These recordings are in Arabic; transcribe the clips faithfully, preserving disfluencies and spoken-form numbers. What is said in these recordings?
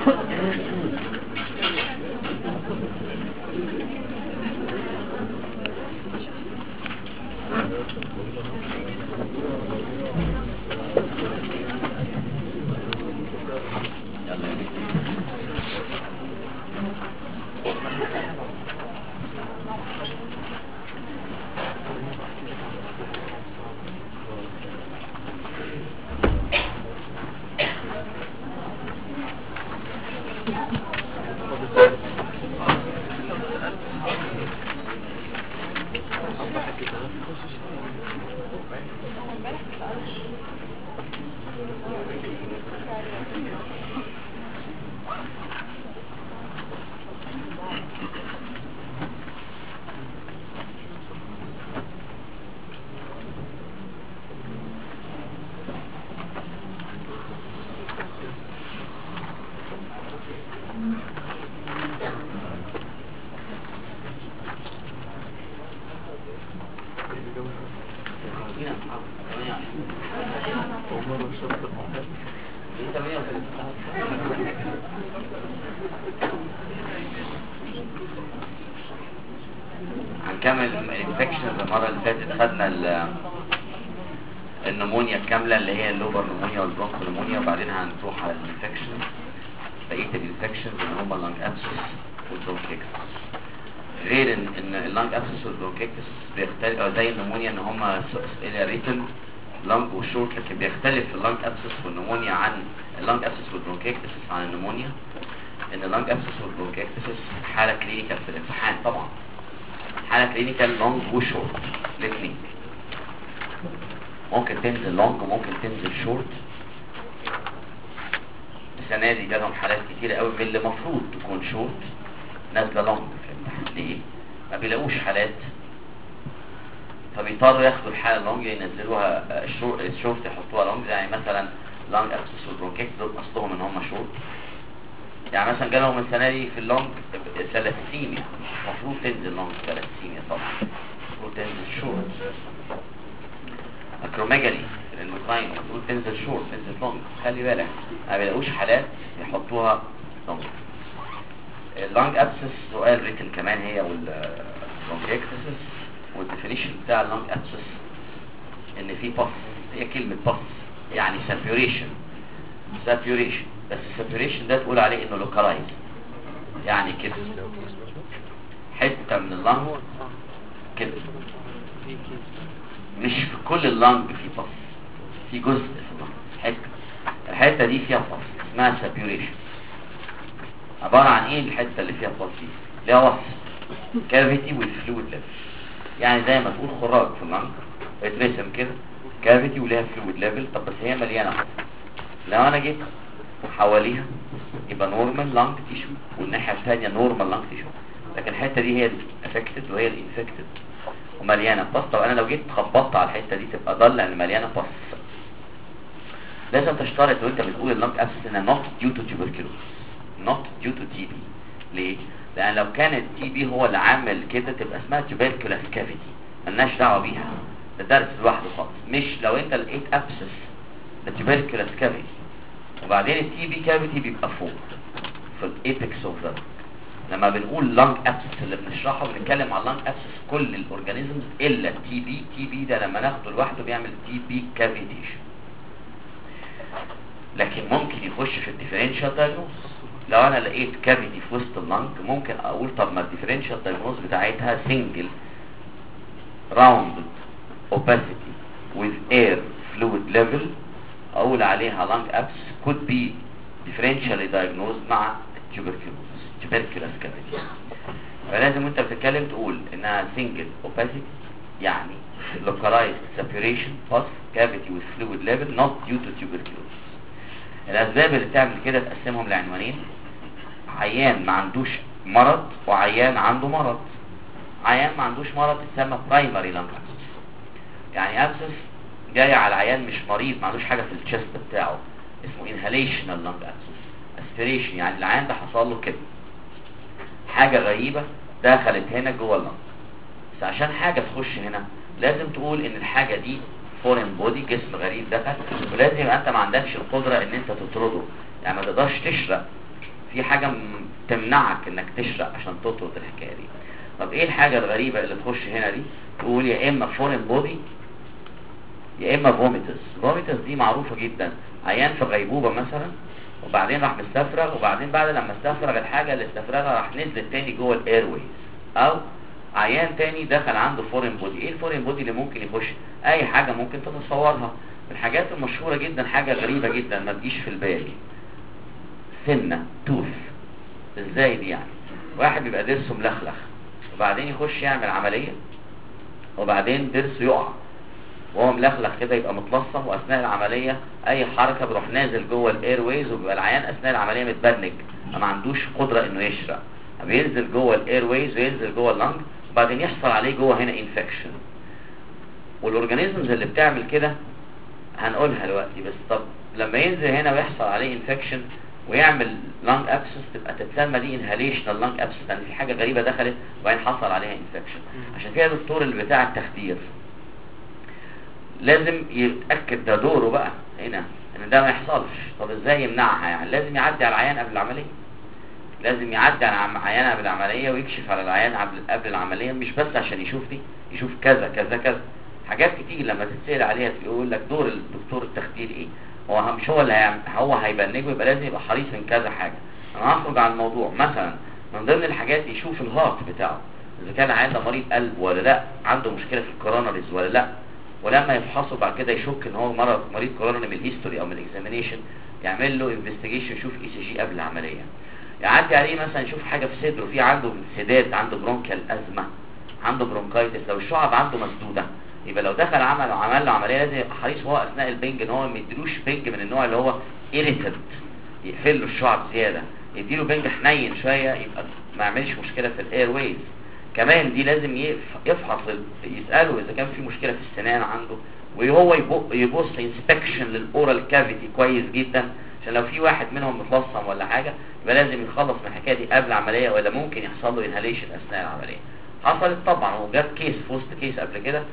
هنكمل الانفكشنز. المره اللي فاتت خدنا النمونيا الكامله اللي هي اللوبر نمونيا والبرونكو نمونيا، وبعدين هنروح على الانفكشن بقيه الانفكشنز اللي هم اللانج ابسس والبرونكيكتس. غير ان ان اللانج ابسس والبرونكيكتس بيختلفوا زي النمونيا ان هم ريتن لانج وشورت، لكن بيختلف اللانج ابسس والنمونيا عن اللانج ابسس والبرونكيكتس عن النمونيا ان اللانج ابسس والبرونكيكتس حاله كلينيكال في الامتحان. طبعا حاله كلينيكال لونج وشورت الاثنين، ممكن تنزل لونج وممكن تنزل شورت. السنه دي جالهم حالات كتيره قوي من اللي المفروض تكون شورت نازله لونج في الامتحان. ليه؟ ما بيلاقوش حالات فبيضطروا ياخدوا الحاله لونج ينزلوها الشورت يحطوها لونج. يعني مثلا لونج ابسس والبرونكيكتس دول اصلهم ان هم شورت. يعني مثلا جالهم السنه دي في اللونج ثلاثيميا، المفروض تنزل لونج ثلاثيميا طبعا، المفروض تنزل شورت. اكروميجالي الموتاين المفروض تنزل شورت تنزل لونج. خلي بالك ما بيلاقوش حالات يحطوها لونج. اللونج ابسس سؤال ريتن كمان هي والبرونكيكتس، والديفينيشن بتاع اللونج ابسس ان في باس، هي كلمه باس يعني سابيوريشن سابيوريشن بس السابيوريشن ده تقول عليه انه لوكالايز، يعني كده حته من اللنج كده، مش في كل اللنج في باس، في جزء في اللنج حته الحته دي فيها باس اسمها سابيوريشن. عباره عن ايه الحته اللي فيها باس دي؟ ليها وصف كافيتي والفلويد ليفل، يعني زي ما تقول خراج في اللنج اترسم كده كافيتي وليها فلويد ليفل. طب بس هي مليانه باس، لو انا جيت حواليها يبقى نورمال لانج تيشو والناحيه الثانيه نورمال لانج تيشو، لكن الحته دي هي الافكتد وهي الانفكتد ومليانه باس. طب انا لو جيت خبطت على الحته دي تبقى ضل لان مليانه باس. لازم تشترط وانت بتقول اللانج ابسس ان نوت ديو تو تيوبركلوز نوت ديو تو تي بي. ليه؟ لان لو كان التي بي هو اللي عامل كده تبقى اسمها تيوبركلوس كافيتي، ملناش دعوه بيها، ده درس لوحده خالص. مش لو انت لقيت ابسس ده تيوبركلوس كافيتي وبعدين التي بي كافيتي بيبقى فوق في الايبكس اوف ذا. لما بنقول لانج ابسس اللي بنشرحه بنتكلم على لانج ابسس كل الاورجانيزمز الا التي بي. تي بي ده لما ناخده لوحده بيعمل تي بي كافيتيشن، لكن ممكن يخش في الديفرنشال دايجنوز. لو انا لقيت كافيتي في وسط اللانج ممكن اقول طب ما الديفرنشال دايجنوز بتاعتها سنجل راوند اوباسيتي with air fluid level، اقول عليها lung abscess could be differentially diagnosed مع tuberculosis tuberculous cavity. فلازم وانت بتتكلم تقول انها single opacity يعني localized separation pus cavity with fluid level not due to tuberculosis. الاسباب اللي تعمل كده تقسمهم لعنوانين: عيان ما عندوش مرض وعيان عنده مرض. عيان ما عندوش مرض تسمى primary lung abscess، يعني abscess جاي على العيان مش مريض ما عندوش حاجه في الشست بتاعه، اسمه inhalational lung abscess aspiration، يعني العيان ده حصل له كده حاجه غريبه دخلت هنا جوه اللنج. بس عشان حاجه تخش هنا لازم تقول ان الحاجه دي فورين بودي، جسم غريب دخل، ولازم انت ما عندكش القدره ان انت تطرده، يعني ما تقدرش تشرق في حاجه م- تمنعك انك تشرق عشان تطرد الحكايه دي. طب ايه الحاجه الغريبه اللي تخش هنا دي؟ تقول يا اما فورين بودي يا اما فوميتس. فوميتس دي معروفه جدا، عيان في غيبوبه مثلا وبعدين راح مستفرغ، وبعدين بعد لما استفرغ الحاجه اللي استفرغها راح نزلت تاني جوه الايرويز، او عيان تاني دخل عنده فورين بودي. ايه الفورين بودي اللي ممكن يخش؟ اي حاجه ممكن تتصورها. الحاجات المشهوره جدا حاجه غريبه جدا ما تجيش في البال، سنه توث. ازاي دي يعني؟ واحد بيبقى ضرسه ملخلخ وبعدين يخش يعمل عمليه وبعدين ضرسه يقع وهو ملخلخ كده يبقى متلصم، واثناء العمليه اي حركه بيروح نازل جوه الايرويز، وبيبقى العيان اثناء العمليه متبنج ما عندوش قدره انه يشرق، بينزل جوه الايرويز وينزل جوه اللنج وبعدين يحصل عليه جوه هنا انفكشن. والاورجانيزمز اللي بتعمل كده هنقولها دلوقتي، بس طب لما ينزل هنا ويحصل عليه انفكشن ويعمل لانج ابسس تبقى تتسمى دي انهاليشنال لانج ابسس، لان في حاجه غريبه دخلت وبعدين حصل عليها انفكشن. عشان كده الدكتور اللي بتاع التخدير لازم يتاكد ده دوره بقى هنا ان ده ما يحصلش. طب ازاي يمنعها؟ يعني لازم يعدي على العيان قبل العمليه، لازم يعدي على العيان قبل العمليه ويكشف على العيان قبل قبل العمليه، مش بس عشان يشوف دي، يشوف كذا كذا كذا حاجات كتير. لما تتسال عليها يقول لك دور الدكتور التخدير ايه، هو مش هو اللي هيعمل، هو هيبنجه، يبقى لازم يبقى حريص من كذا حاجه. انا هخرج عن الموضوع. مثلا من ضمن الحاجات يشوف الهارت بتاعه، اذا كان العيان ده مريض قلب ولا لا، عنده مشكله في الكوروناريز ولا لا، ولما يفحصه بعد كده يشك ان هو مرض مريض كوروناري من الهيستوري او من الاكزامينيشن، يعمل له انفستيجيشن، يشوف اي سي جي قبل العمليه، يعدي عليه مثلا يشوف حاجه في صدره، في عنده انسداد، عنده برونكيال ازمه، عنده برونكايتس، لو الشعب عنده مسدوده، يبقى لو دخل عمل وعمل له عمليه لازم يبقى حريص هو اثناء البنج ان هو ما يديلوش بنج من النوع اللي هو irritant يقفل له الشعب زياده، يديله بنج حنين شويه يبقى ما يعملش مشكله في الاير ويز. كمان دي لازم يفحص، يساله اذا كان في مشكله في السنان عنده، وهو يبص انسبكشن للاورال كافيتي كويس جدا، عشان لو في واحد منهم متلصم ولا حاجه يبقى لازم يخلص من الحكايه دي قبل العمليه، ولا ممكن يحصل له انهاليشن اثناء العمليه. حصلت طبعا وجات كيس في وسط كيس قبل كده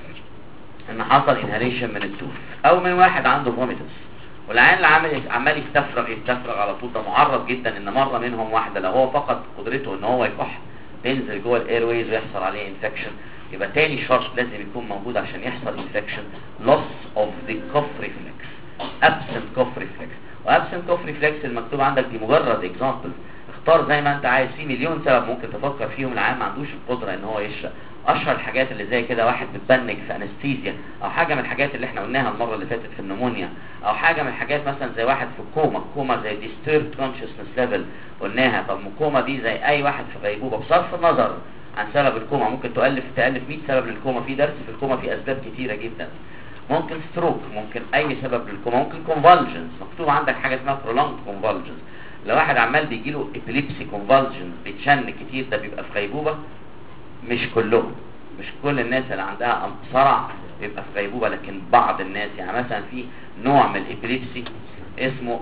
ان حصل انهاليشن من التوف او من واحد عنده فوميتس، والعيان اللي عامل عمال يستفرغ يستفرغ على طول، ده معرض جدا ان مره منهم واحده لو هو فقد قدرته ان هو يكح تنزل جوه الايرويز ويحصل عليه انفكشن. يبقى تاني شرط لازم يكون موجود عشان يحصل انفكشن، loss of the cough reflex، absent cough reflex. وabsent cough reflex المكتوب عندك دي مجرد اكزامبل، اختار زي ما انت عايز، في مليون سبب ممكن تفكر فيهم العيان ما عندوش القدره ان هو يشرق. اشهر الحاجات اللي زي كده واحد متبنج في انستيزيا، او حاجه من الحاجات اللي احنا قلناها المره اللي فاتت في النمونيا، او حاجه من الحاجات مثلا زي واحد في كوما، كوما زي disturbed consciousness level قلناها. طب الكوما دي زي اي واحد في غيبوبه، بصرف النظر عن سبب الكوما ممكن تؤلف تالف مية سبب للكوما، في درس في الكوما في اسباب كتيره جدا، ممكن ستروك، ممكن اي سبب للكوما، ممكن كونفالجنز، مكتوب عندك حاجه اسمها prolonged convulsions. لو واحد عمال بيجيله epilepsy convulsions بيتشن كتير، ده بيبقى في غيبوبه. مش كلهم، مش كل الناس اللي عندها صرع بيبقى في غيبوبه، لكن بعض الناس، يعني مثلا في نوع من الابيليبسي اسمه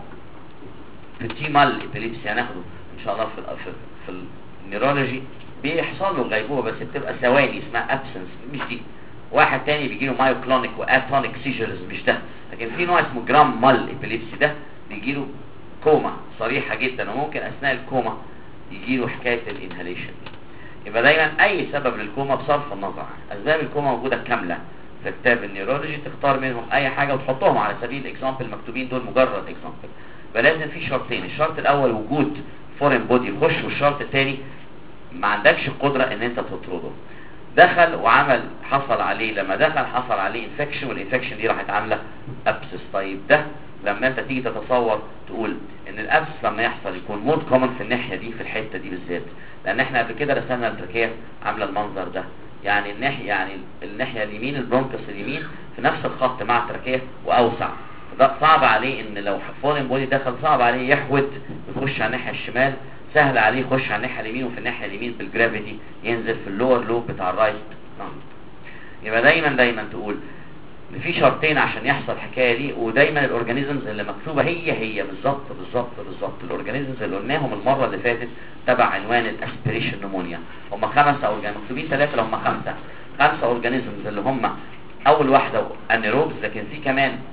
بتيمال ابيليبسي هناخده ان شاء الله في ال في, في النيرولوجي، بيحصل له غيبوبه بس بتبقى ثواني اسمها ابسنس، مش دي. واحد تاني بيجي له مايوكلونيك واتونيك سيجرز، مش ده. لكن في نوع اسمه جرام مال ابيليبسي، ده بيجي له كوما صريحه جدا، وممكن اثناء الكوما يجي له حكايه الانهاليشن. يبقى دايما اي سبب للكوما بصرف النظر عن اسباب الكوما موجوده كامله في كتاب النيورولوجي، تختار منهم اي حاجه وتحطهم على سبيل الاكزامبل، مكتوبين دول مجرد اكزامبل. يبقى لازم في شرطين، الشرط الاول وجود فورين بودي يخش، والشرط الثاني ما عندكش القدره ان انت تطرده. دخل وعمل حصل عليه، لما دخل حصل عليه انفكشن، والانفكشن دي راحت عامله ابسس. طيب ده لما انت تيجي تتصور تقول ان الابسس لما يحصل يكون مود كومن في الناحيه دي، في الحته دي بالذات، لان احنا قبل كده رسمنا التركيه عامله المنظر ده، يعني الناحيه يعني الناحيه اليمين البرونكس اليمين في نفس الخط مع التركيه واوسع، ده صعب عليه ان لو فورين بودي دخل صعب عليه يحود يخش على الناحيه الشمال، سهل عليه يخش على الناحيه اليمين، وفي الناحيه اليمين بالجرافيتي ينزل في اللور لوب بتاع الرايت لانج. يبقى دايما دايما تقول ان في شرطين عشان يحصل الحكايه دي، ودايما الاورجانيزمز اللي مكتوبه هي هي بالظبط بالظبط بالظبط الاورجانيزمز اللي قلناهم المره اللي فاتت تبع عنوان الاسبريشن نمونيا. هم خمسه اورجانيزمز مكتوبين، ثلاثه اللي هم خمسه خمسه اورجانيزمز اللي هم اول واحده انيروبز، لكن في كمان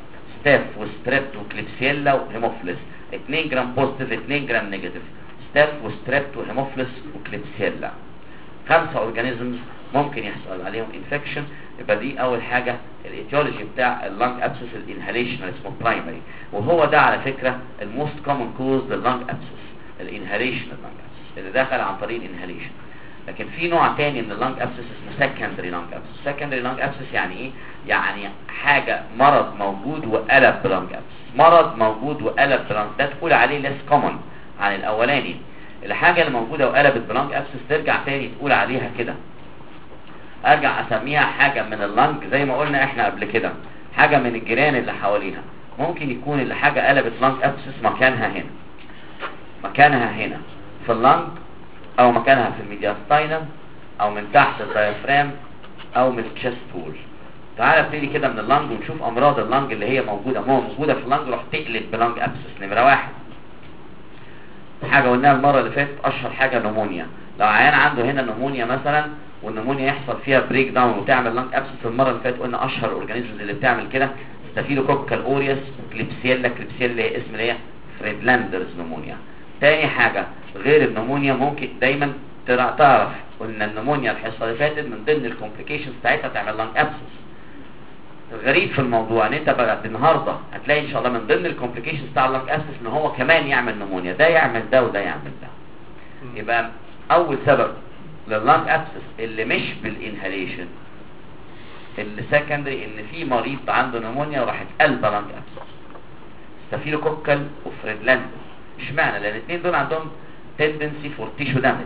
ستاف وستريبت وكليبسيلا وهيموفيلس. اتنين جرام بوزيتيف اتنين جرام نيجاتيف، ستاف وستريبت وهيموفيلس وكليبسيلا. خمسة اورجانيزمز ممكن يحصل عليهم انفكشن. يبقى دي اول حاجه الايتيولوجي بتاع اللنج ابسس الانهاليشن اسمه برايمري، وهو ده على فكره الموست كومن كوز لللنج ابسس، الانهاليشن اللنج ابسس اللي دخل عن طريق الانهاليشن. لكن في نوع تاني من اللنج ابسس اسمه سكندري لنج ابسس. سكندري لنج ابسس يعني ايه؟ يعني حاجه مرض موجود وقلب بلنج ابسس، مرض موجود وقلب بلنج، ده تقول عليه ليس كومن عن الاولاني. الحاجه اللي موجوده وقلبت بلنج ابسس ترجع تاني تقول عليها كده، ارجع اسميها حاجه من اللنج زي ما قلنا احنا قبل كده، حاجه من الجيران اللي حواليها. ممكن يكون اللي حاجه قلبت لنج ابسس مكانها هنا، مكانها هنا في اللنج، او مكانها في الميدياستاينم، او من تحت الدايفرام، او من التشست وول. تعالى ابتدي كده من اللنج ونشوف امراض اللنج اللي هي موجوده مو موجوده في اللنج روح تقلب بلنج ابسس. نمره واحد، حاجه قلناها المره اللي فاتت، اشهر حاجه نمونيا. لو عيان عنده هنا نمونيا مثلا، والنمونيا يحصل فيها بريك داون وتعمل لنج ابسس، المره اللي فاتت قلنا اشهر اورجانيزمز اللي بتعمل كده ستافيلوكوكال اوريوس، كليبسيلا. كليبسيلا هي اسم اللي هي فريدلاندرز نمونيا. تاني حاجه غير النمونيا ممكن دايما تعرف قلنا النمونيا الحصه اللي فاتت من ضمن الكومبليكيشنز بتاعتها تعمل لنج ابسس. الغريب في الموضوع ان انت بقى النهارده هتلاقي ان شاء الله من ضمن الكومبليكيشنز بتاع اللنج ابسس ان هو كمان يعمل نمونيا، ده يعمل ده وده يعمل ده. يبقى اول سبب لللنج ابسس اللي مش بالانهاليشن، اللي سكندري، ان في مريض عنده نمونيا وراحت قلبه لنج ابسس، ستافيلوكوكال وفريدلاندر. اشمعنى؟ لان الاثنين دول عندهم تندنسي فور تيشو دامج.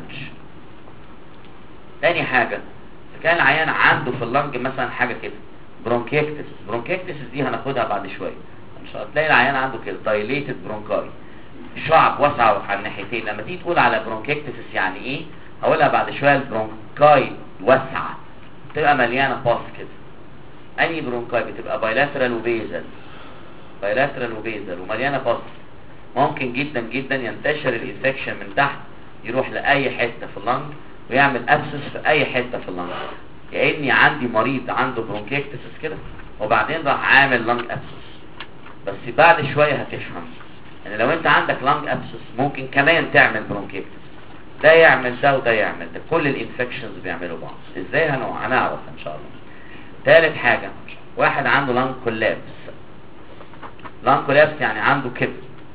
تاني حاجه، كان العيان عنده في اللنج مثلا حاجه كده برونكيكتس. برونكيكتس دي هناخدها بعد شويه ان شاء الله. تلاقي العيان عنده كده دايليتد برونكاي، شعب واسعه على الناحيتين. لما تيجي تقول على برونكيكتس يعني ايه، هقولها بعد شويه. البرونكاي واسعه بتبقى مليانه باس كده. اني برونكاي بتبقى بايلاترال وبيزل، بايلاترال وبيزل ومليانه باس. ممكن جدا جدا ينتشر الانفكشن من تحت يروح لاي حته في اللنج ويعمل ابسس في اي حته في اللنج. كاني عندي مريض عنده برونكيكتس كده وبعدين راح عامل لنج ابسس. بس بعد شويه هتفهم ان يعني لو انت عندك لنج ابسس ممكن كمان تعمل برونكيكتس، ده يعمل ده وده يعمل ده. كل الانفكشنز بيعملوا بعض. ازاي؟ هنعرف ان شاء الله. ثالث حاجه، واحد عنده لنج كولابس. لنج كولابس يعني عنده كده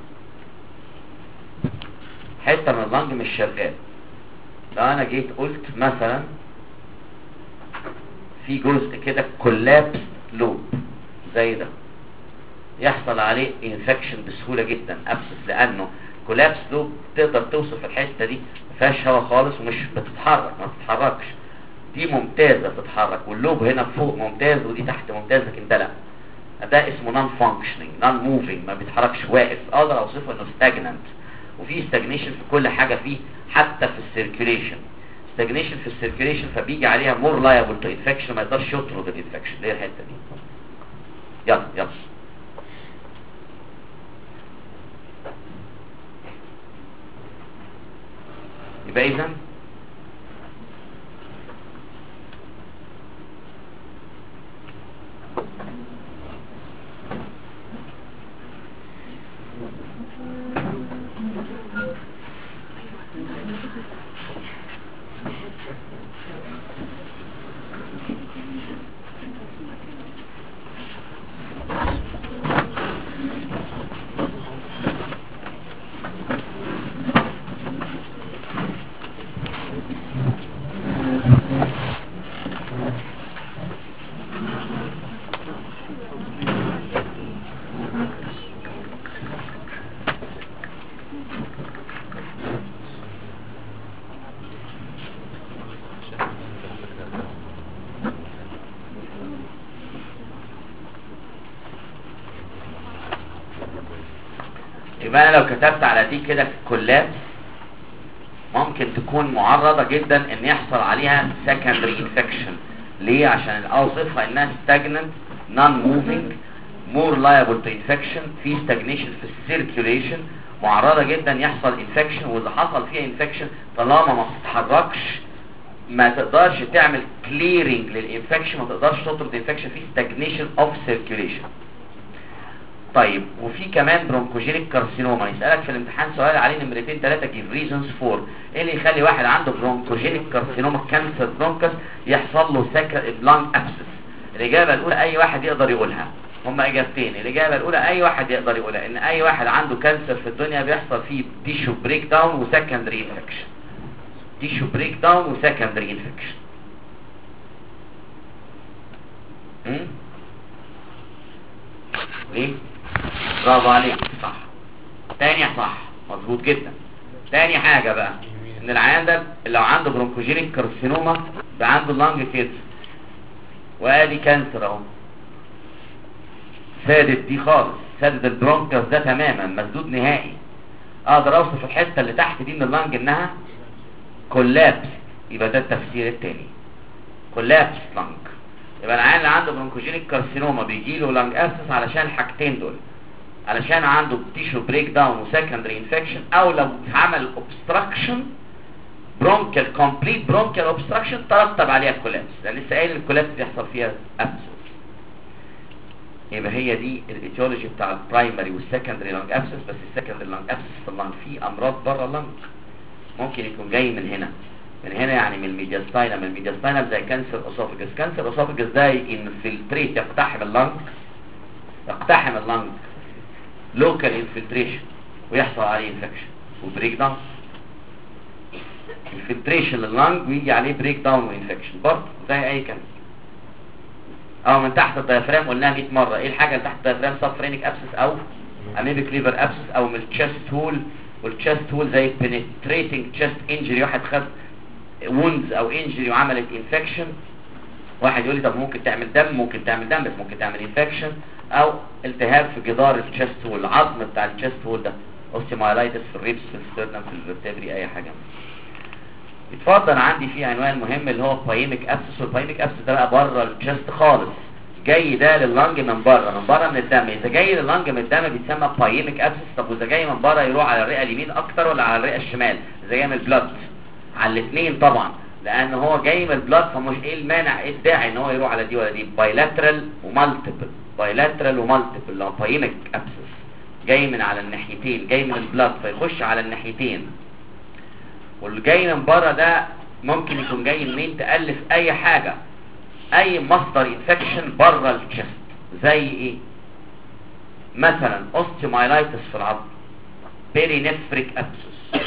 حته من اللنج مش شغال. لو انا جيت قلت مثلا في جزء كده كولابس لوب زي ده، يحصل عليه انفكشن بسهوله جدا ابسس، لانه كولابس لوب تقدر توصف الحته دي ما فيهاش هواء خالص ومش بتتحرك، ما بتتحركش. دي ممتازه تتحرك، واللوب هنا فوق ممتاز ودي تحت ممتاز، لكن ده لا، ده اسمه نون فانكشنينج، نون موفينج، ما بيتحركش، واقف. اقدر اوصفه انه ستاجننت. وفي ستاجنيشن في كل حاجه فيه، حتى في السيركيوليشن. ستاجنيشن في السيركيوليشن فبيجي عليها مور لايبل تو انفكشن، ما يقدرش يطرد الانفكشن. دي الحته دي. يلا يلا يبقى اذا يبقى انا لو كتبت على دي كده كولابس ممكن تكون معرضة جدا ان يحصل عليها secondary infection. ليه؟ عشان اوصفها انها stagnant, non-moving, more liable to infection. في stagnation في السيركيوليشن، معرضة جدا يحصل infection. واذا حصل فيها infection طالما ما بتتحركش ما تقدرش تعمل clearing للانفكشن، ما تقدرش تطرد الانفكشن، في stagnation of circulation. طيب وفي كمان برونكوجينيك كارسينوما، يسألك في الامتحان سؤال عليه نمرتين ثلاثة give reasons for ايه اللي يخلي واحد عنده برونكوجينيك كارسينوما كانسر برونكس يحصل له سكر لانج ابسس. الإجابة الأولى أي واحد يقدر يقولها، هما إجابتين. الإجابة الأولى أي واحد يقدر يقولها، إن أي واحد عنده كانسر في الدنيا بيحصل فيه تيشو بريك داون وسكندري انفكشن. تيشو بريك داون وسكندري انفكشن. امم ليه؟ برافو عليك، صح. تاني صح، مظبوط جدا. تاني حاجة بقى ان العيان ده لو عنده برونكوجينيك كارسينوما بقى عنده اللنج كده وادي كانسر اهو، سادت دي خالص، سادت البرونكس ده تماما، مسدود نهائي. اقدر اوصف الحته اللي تحت دي من اللنج انها كولابس، يبقى ده التفسير التاني، كولابس لنج. يبقى العيان اللي عنده برونكوجينيك كارسينوما بيجي له لانج ابسس علشان الحاجتين دول، علشان عنده تيشو بريك داون وسكندري انفكشن، او لو عمل اوبستراكشن برونكال كومبليت برونكال اوبستراكشن ترتب عليها الكولابس، لان لسه قايل الكولابس بيحصل فيها ابسس. يبقى هي دي الايتيولوجي بتاع البرايمري والسكندري لانج ابسس. بس السكندري لانج ابسس في اللانج في امراض بره اللانج، ممكن يكون جاي من هنا، من هنا يعني من الميدياستاينم. من الميدياستاينم زي كانسر اسوفاجس. كانسر اسوفاجس ده انفلتريت، يقتحم اللنج، يقتحم اللنج لوكال انفلتريشن ويحصل عليه انفكشن وبريك داون. انفلتريشن لللنج ويجي عليه بريك داون وانفكشن برضه زي اي كانسر. او من تحت الديافرام قلناها مية مره، ايه الحاجه اللي تحت الديافرام؟ سبفرينيك ابسس او اميبيك ليفر ابسس، او من التشست هول. والتشست هول زي بنتريتنج تشست انجري، واحد خد ووندز او انجري وعملت انفكشن. واحد يقول لي طب ممكن تعمل دم، ممكن تعمل دم بس ممكن تعمل انفكشن، او التهاب في جدار التشست هول، العظم بتاع التشست هول ده، اوستيومايلايتس في الريبس في السترنم في الفرتبري، اي حاجه. اتفضل عندي فيه عنوان مهم اللي هو بايميك ابسس. والبايميك ابسس ده بقى بره التشست خالص، جاي ده لللنج من بره، من بره من الدم. اذا جاي لللنج من الدم بيتسمى بايميك ابسس. طب واذا جاي من بره يروح على الرئه اليمين اكتر ولا على الرئه الشمال؟ اذا جاي من البلاد على الاثنين طبعا، لان هو جاي من البلاد، فمش ايه المانع، ايه الداعي ان هو يروح على دي ولا دي؟ بايلاترال ومالتيبل، بايلاترال ومالتيبل لو بايميك ابسس جاي من على الناحيتين، جاي من البلاد فيخش على الناحيتين. واللي جاي من بره ده ممكن يكون جاي منين؟ تألف اي حاجه، اي مصدر انفكشن بره الجسم. زي ايه مثلا؟ اوستيومايلايتس في العظم، بيرينفريك ابسس،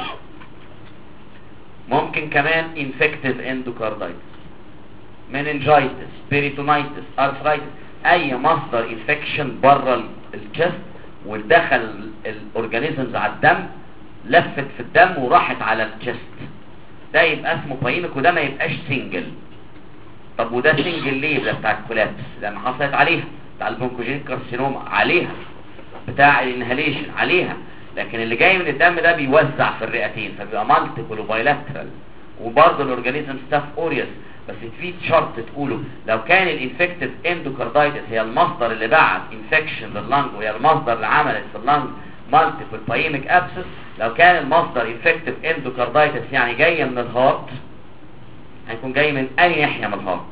ممكن كمان انفكتيف اندوكاردايتس، مننجايتس، بيريتونايتس، ارثرايتس، اي مصدر انفكشن بره الجسم ودخل الاورجانيزمز على الدم، لفت في الدم وراحت على الجسم، ده يبقى اسمه بايميك، وده ما يبقاش سنجل. طب وده سنجل ليه؟ ده بتاع الكولابس لما حصلت عليها، بتاع البرونكوجينيك كارسينوما عليها، بتاع الانهاليشن عليها. لكن اللي جاي من الدم ده بيوزع في الرئتين، فبيبقى مالتيبل وبايلاترال، وبرضه الاورجانيزم ستاف اوريوس. بس في شرط تقوله، لو كان الانفكتيف اندوكاردايتس هي المصدر اللي بعت انفكشن لللنج، وهي المصدر اللي عملت في اللنج مالتيبل بايميك ابسس، لو كان المصدر انفكتيف اندوكاردايتس يعني جاي من الهارت، هيكون جاي من اي ناحيه من الهارت؟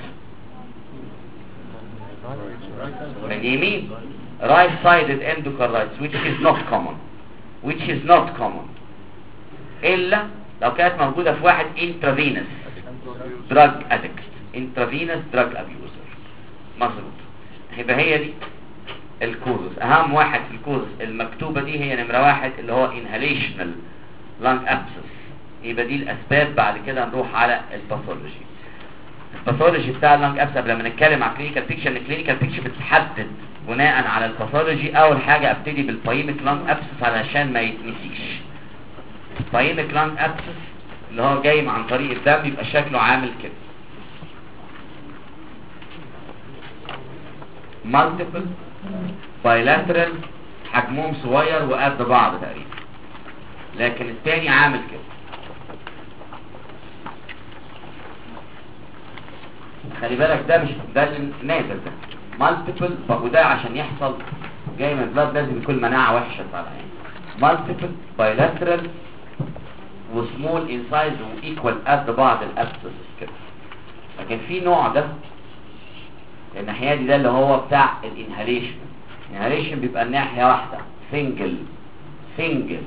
من يمين، right sided endocarditis which is not common which is not common الا لو كانت موجوده في واحد intravenous drug addict intravenous drug abuser. مظبوط. يبقى هي دي الكوزس. اهم واحد في الكوزس المكتوبه دي هي نمره واحد اللي هو inhalational lung abscess. يبقى دي الاسباب. بعد كده نروح على الباثولوجي. الباثولوجي بتاع اللنج ابسس قبل ما نتكلم على الكلينيكال بيكتشر، ان الكلينيكال بيكتشر بتحدد بناء على الباثولوجي. اول حاجه ابتدي بالبايميك لانج ابسس علشان ما يتنسيش. البايميك لانج ابسس اللي هو جاي عن طريق الدم يبقى شكله عامل كده، مالتيبل بايلاترال، حجمهم صغير وقد بعض تقريبا، لكن الثاني عامل كده. خلي بالك ده مش ده النازل ده مالتيبل، وده عشان يحصل جاي من البلاد لازم يكون مناعه وحشه طالعه يعني. مالتيبل بايلاترال وسمول ان سايز وايكوال قد بعض الابسس كده. لكن في نوع ده الناحيه دي ده اللي هو بتاع الانهاليشن، inhalation بيبقى الناحية واحدة سنجل سنجل،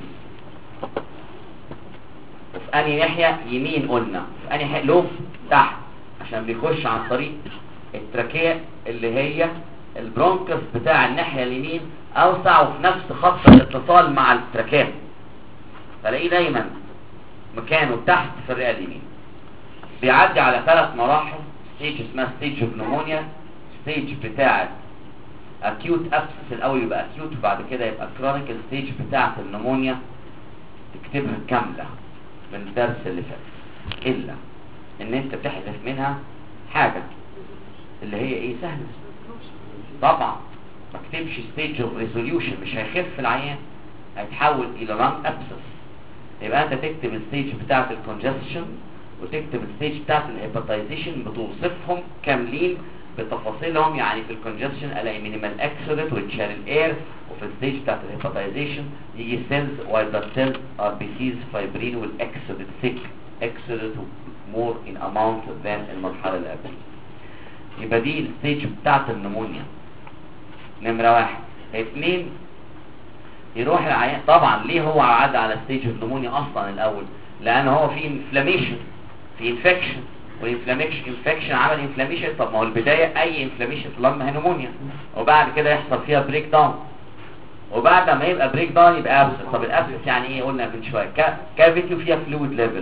وفي أنهي ناحية؟ يمين قلنا، في أنهي ناحية؟ لوب تحت، عشان بيخش عن طريق التراكية اللي هي البرونكس بتاع الناحية اليمين أوسع وفي نفس خط الاتصال مع التراكية، فلاقيه دايما مكانه تحت في الرئة اليمين. بيعدي على ثلاث مراحل، ستيج اسمها ستيج اوف نمونيا، ستيج بتاعة اكيوت ابسس الاول يبقى اكيوت وبعد كده يبقى كرونيك، ستيج بتاعة النمونيا تكتبها كاملة من الدرس اللي فات، الا ان انت تحذف منها حاجة اللي هي ايه؟ سهلة طبعا، ما اكتبش ستيج اوف ريزوليوشن، مش هيخف العيان، هيتحول الى لانج ابسس. يبقى انت تكتب الستيج بتاعة الكونجستشن وتكتب الستيج بتاعت الهيباتايزيشن، بتوصفهم كاملين بتفاصيلهم. يعني في الكونجستشن الاقي مينيمال اكسودت وتشال الاير، وفي الستيج بتاعت الهيباتايزيشن يجي سيلز وايت بلاد سيلز ار بي سيز فايبرين والاكسودت ثيك اكسودت مور ان اماونت ذان المرحله اللي قبلها. يبقى دي الستيج بتاعت النمونيا نمره واحد. اثنين، يروح العيان طبعا ليه هو عدى على ستيج النمونيا اصلا الاول؟ لان هو في انفلاميشن، في انفكشن، والانفلاميشن انفكشن عمل انفلاميشن. طب ما هو البدايه اي انفلاميشن في اللنج هي نمونيا، وبعد كده يحصل فيها بريك داون، وبعد ما يبقى بريك داون يبقى ابسس. طب الابسس يعني ايه؟ قلنا من شويه كافيتي وفيها فلويد ليفل.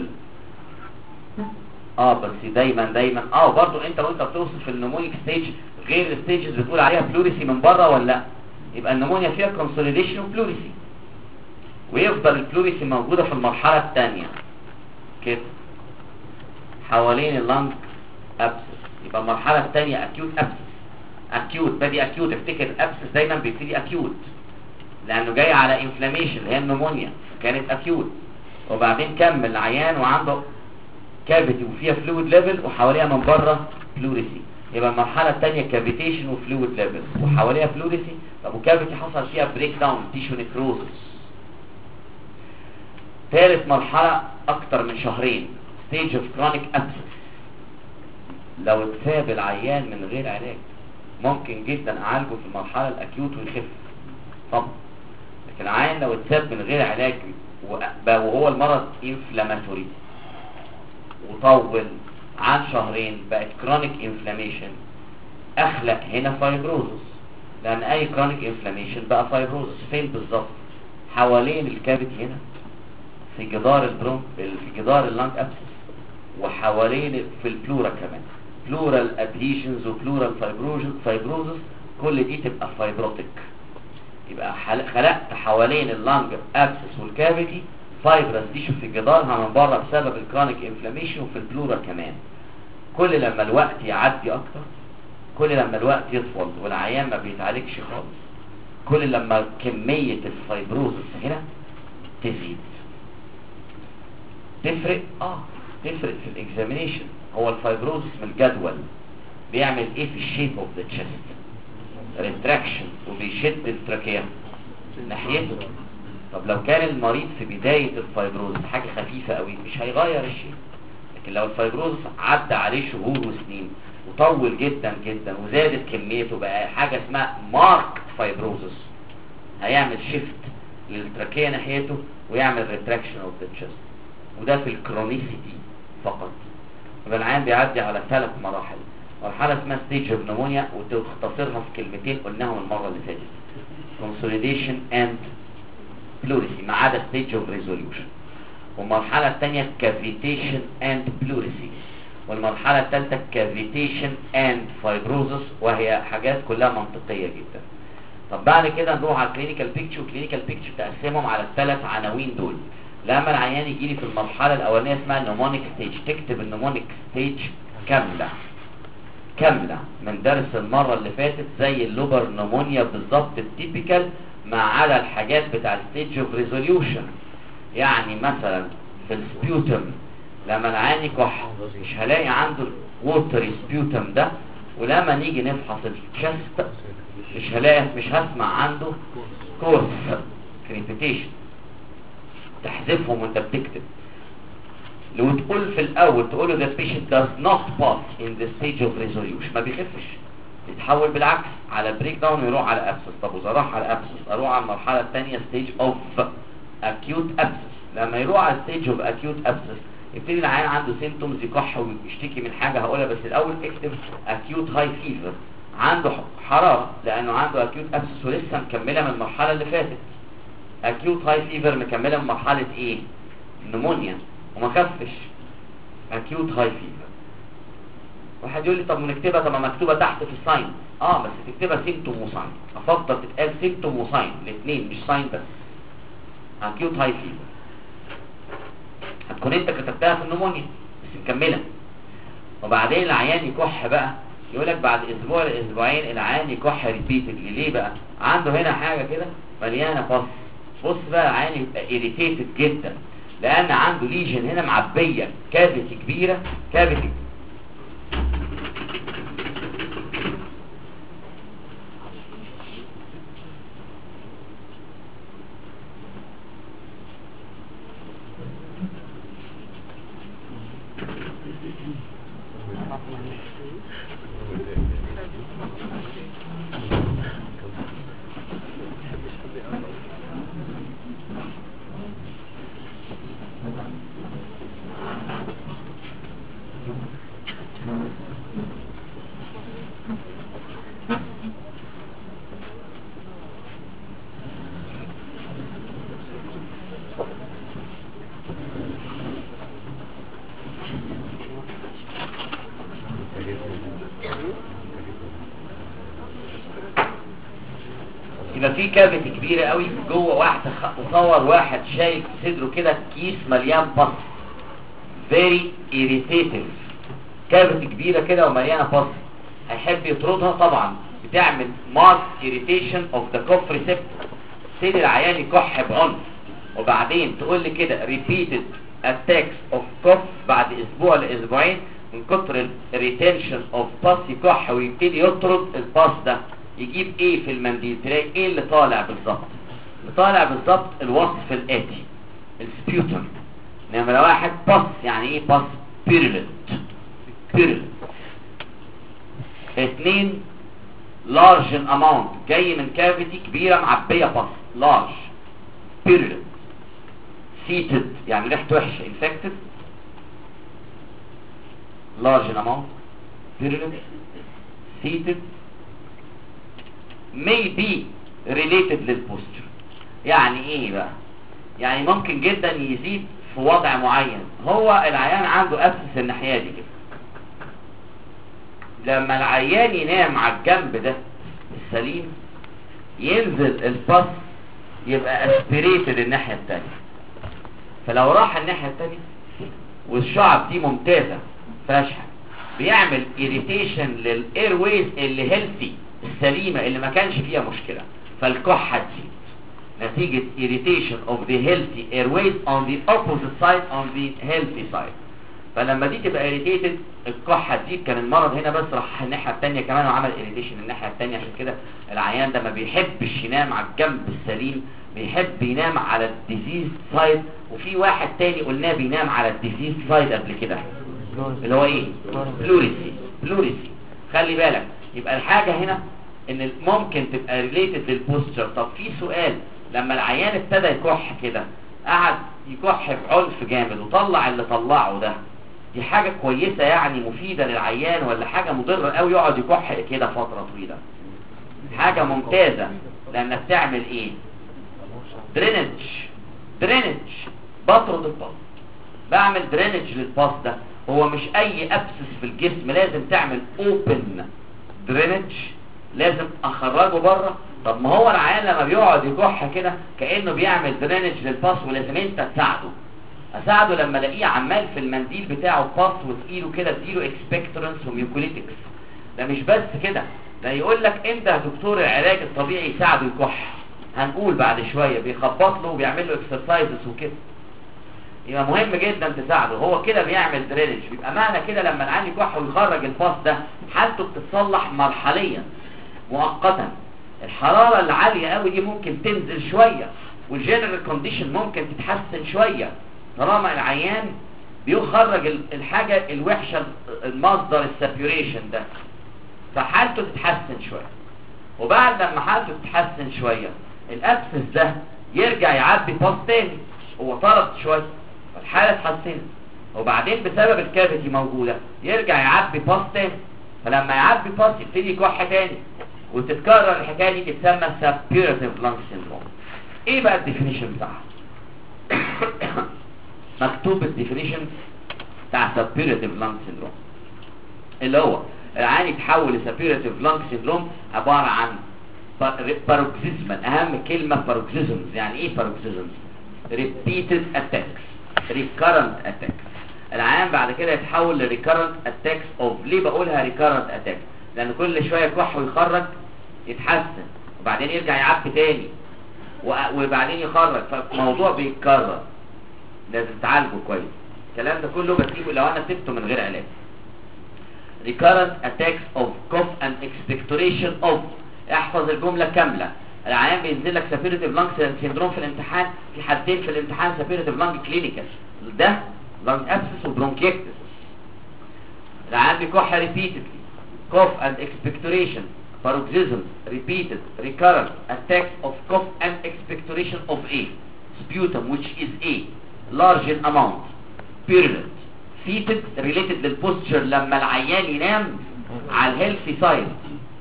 اه بس دايما دايما اه برضو انت وانت بتوصف النمونيك ستيج غير الستيجز بتقول عليها بلوريسي من بره ولا لا؟ يبقى النمونيا فيها كونسوليديشن وبلوريسي، ويفضل البلوريسي موجوده في المرحله الثانيه كده حوالين اللنج ابسس. يبقى المرحله الثانيه اكيوت ابسس، اكيوت بدي اكيوت، افتكر ابسس دايما بيبتدي اكيوت لانه جاي على انفلاميشن اللي هي النمونيا كانت اكيوت، وبعدين كمل العيان وعنده كافيتي وفيها فلويد ليفل وحواليها من بره بلوريسي. يبقى المرحله الثانيه كافيتيشن وفلويد ليفل وحواليها بلوريسي. طب وكافيتي حصل فيها بريك داون تيشو نيكروزس. ثالث مرحله اكتر من شهرين ستيج اوف كرونيك ابسس. لو اتساب العيان من غير علاج ممكن جدا اعالجه في المرحله الاكيوت ويخف طبعا، لكن العيان لو اتساب من غير علاج وهو المرض انفلاماتوري وطول عن شهرين بقت كرونيك انفلاميشن، اخلق هنا فايبروزس، لان اي كرونيك انفلاميشن بقى فايبروزس. فين بالظبط؟ حوالين الكافيتي هنا في جدار البرونك، في جدار اللنج ابسس، وحوالين في البلورا كمان بلورال ادهيشنز وبلورال فايبروزس، كل دي تبقى فايبروتيك. يبقى خلقت حوالين اللنج ابسس والكافيتي فايبرس تيشو في جدارها من بره بسبب الكرونيك انفلاميشن، وفي البلورا كمان. كل لما الوقت يعدي اكتر، كل لما الوقت يطول والعيان ما بيتعالجش خالص، كل لما كميه الفايبروزس هنا تزيد. تفرق اه تفرق في الاكزامينيشن. هو الفايبروزس من الجدول بيعمل ايه في الشيب اوف ذا تشيست؟ ريتراكشن، وبيشد التراكيه ناحيته. طب لو كان المريض في بدايه الفايبروزس حاجه خفيفه قوي مش هيغير الشيء، لكن لو الفايبروزس عدى عليه شهور وسنين وطول جدا جدا وزادت كميته بقى حاجه اسمها مارك فايبروزس، هيعمل شيفت للتراكيه ناحيته ويعمل ريتراكشن اوف ذا تشيست، وده في الكرونيسيتي فقط. يبقى العيان بيعدي على ثلاث مراحل. مرحله اسمها ستيج اوف نمونيا وتختصرها في كلمتين قلناهم المره اللي فاتت، كونسوليديشن اند بلوريسي ما عدا ستيج اوف ريزوليوشن. والمرحله الثانيه كافيتيشن اند بلوريسي، والمرحله الثالثه كافيتيشن اند فايبروزس، وهي حاجات كلها منطقيه جدا. طب بعد كده نروح على الكلينيكال بيكتشر. والكلينيكال بيكتشر تقسمهم على الثلاث عناوين دول. لما العيان يجي لي في المرحله الاولانيه اسمها النمونيك ستيج، تكتب النمونيك ستيج كامله كامله من درس المره اللي فاتت زي اللوبر نمونيا بالظبط التيبيكال، ما عدا الحاجات بتاع ستيج اوف ريزوليوشن. يعني مثلا في السبيوتم لما العيان يكح مش هلاقي عنده الووتر سبيوتم ده، ولما نيجي نفحص الشست مش هلاقي مش هسمع عنده كورس كريبيتيشن. تحذفهم وانت بتكتب. لو تقول في الاول تقول له the patient does not pass in the stage of resolution، ما بيخفش يتحول بالعكس على بريك داون ويروح على ابسس. طب واذا راح على ابسس اروح على المرحله الثانيه ستيج اوف اكيوت ابسس. لما يروح على ستيج اوف اكيوت ابسس يبتدي العيان عنده سيمتومز، يكح ويشتكي من حاجه هقولها، بس الاول اكتب اكيوت هاي فيفر، عنده حراره لانه عنده اكيوت ابسس ولسه مكمله من المرحله اللي فاتت. اكيوت هاي فيفر مكمله من مرحله ايه؟ نمونيا وما خفش. اكيوت هاي فيفر. واحد يقول لي طب ونكتبها، طب ما مكتوبه تحت في الساين. اه بس تكتبها سيمتوم وساين، افضل تتقال سيمتوم وساين الاثنين مش ساين بس. اكيوت هاي فيفر هتكون انت كتبتها في النمونيا بس مكمله. وبعدين العيان يكح بقى، يقول لك بعد اسبوع لاسبوعين العيان يكح ريبيتدلي. ليه بقى؟ عنده هنا حاجه كده مليانه باص. بص بقى العيان يبقى ايريتيتد جدا لان عنده ليجن هنا معبيه، كافيتي كبيره، كافيتي يبقى في كافيتي كبيره قوي جوه. واحد تصور واحد شايف صدره كده كيس مليان بص، فيري irritative، كافيتي كبيره كده ومليانه بص، هيحب يطردها طبعا، بتعمل مارك irritation of the cough receptor، سيد العيان يكح بعنف. وبعدين تقول لي كده repeated attacks of cough بعد اسبوع لاسبوعين من كتر الريتنشن اوف باس يكح ويبتدي يطرد الباس ده. يجيب ايه في المنديل؟ تلاقي ايه اللي طالع بالظبط؟ اللي طالع بالظبط الوصف الاتي: السبيوتم. نمرة واحد باس. يعني ايه باس؟ بيرلنت بيرلنت. اثنين لارج اماونت، جاي من كافيتي كبيره معبيه باس، لارج بيرلنت. سيتد يعني ريحته وحشه، انفكتد، large amount, virulent, seated, may be related للبوستر. يعني ايه بقى؟ يعني ممكن جدا يزيد في وضع معين. هو العيان عنده ابسس الناحيه دي كده، لما العيان ينام على الجنب ده السليم ينزل الباس يبقى اسبريتد الناحيه الثانيه. فلو راح الناحيه الثانيه والشعب دي ممتازه فاشحه، بيعمل irritation للاير ويز اللي هيلثي السليمه اللي ما كانش فيها مشكله، فالكحه تزيد نتيجه irritation of the healthy airways on the opposite side on the healthy side. فلما دي تبقى irritated الكحه تزيد. كان المرض هنا بس راح الناحيه الثانيه كمان وعمل irritation الناحيه الثانيه، عشان كده العيان ده ما بيحبش ينام على الجنب السليم، بيحب ينام على الديزيز سايد. وفي واحد تاني قلناه بينام على الديزيز سايد قبل كده اللي هو ايه؟ بلوريسي. بلوريسي خلي بالك. يبقى الحاجه هنا ان ممكن تبقى ريليتد للبوستشر. طب في سؤال: لما العيان ابتدى يكح كده قعد يكح بعنف جامد وطلع اللي طلعه ده، دي حاجه كويسه يعني مفيده للعيان ولا حاجه مضره قوي يقعد يكح كده فتره طويله؟ حاجه ممتازه لانها بتعمل ايه؟ درينج. درينج بطرد الباص، بعمل درينج للباص ده. هو مش اي ابسس في الجسم لازم تعمل اوبن درينج، لازم اخرجه بره. طب ما هو العيان لما بيقعد يكح كده كانه بيعمل درينج للباص، ولازم انت تساعده. اساعده لما الاقيه عمال في المنديل بتاعه باص وتقيله كده، اديله اكسبكتورنس وميوكوليتكس. ده مش بس كده، ده يقول لك انت يا دكتور العلاج الطبيعي يساعده يكح. هنقول بعد شويه بيخبط له وبيعمل له اكسرسايزز وكده. يبقى مهم جدا تساعده. هو كده بيعمل درينج. يبقى معنى كده لما العيان يكح ويخرج الباص ده حالته بتتصلح مرحليا مؤقتا. الحراره العاليه قوي دي ممكن تنزل شويه، والجنرال كونديشن ممكن تتحسن شويه طالما العيان بيخرج الحاجه الوحشه، المصدر السابيوريشن ده. فحالته تتحسن شويه. وبعد لما حالته تتحسن شويه الابسس ده يرجع يعبي باص تاني، هو طرد شويه فالحاله اتحسنت، وبعدين بسبب الكافيتي موجوده يرجع يعبي باص تاني، فلما يعبي باص يبتدي يكح تاني وتتكرر الحكايه دي، تتسمى سبيراتيف لانج سيندروم. ايه بقى الديفينيشن بتاعها؟ مكتوب الديفينيشن بتاع سبيراتيف لانج سيندروم، اللي هو العيان يتحول لسبيراتيف لانج سيندروم عباره عن باروكسيزمال. اهم كلمه باروكسيزمز. يعني ايه باروكسيزمز؟ repeated attacks recurrent attacks. العيان بعد كده يتحول ل recurrent attacks of. ليه بقولها recurrent attacks؟ لان كل شويه كح ويخرج يتحسن وبعدين يرجع يعبي تاني وبعدين يخرج، فالموضوع بيتكرر، لازم تعالجه كويس. الكلام ده كله بسيبه لو انا سبته من غير علاج. recurrent attacks of cough and expectoration of. احفظ الجمله كامله. العيان بينزل لك سابيرتيف لانج سيندروم في الامتحان، في حالتين في الامتحان سابيرتيف لانج كلينيكال، ده لانج ابسس وبرونكيكتس. العيان بيكح ريبيتدلي، cough and expectoration, paroxysm, repeated, recurrent attacks of cough and expectoration of A, sputum which is A, large in amount, purulent, fetid related للبوستشر لما العيان ينام على الهيلثي سايد.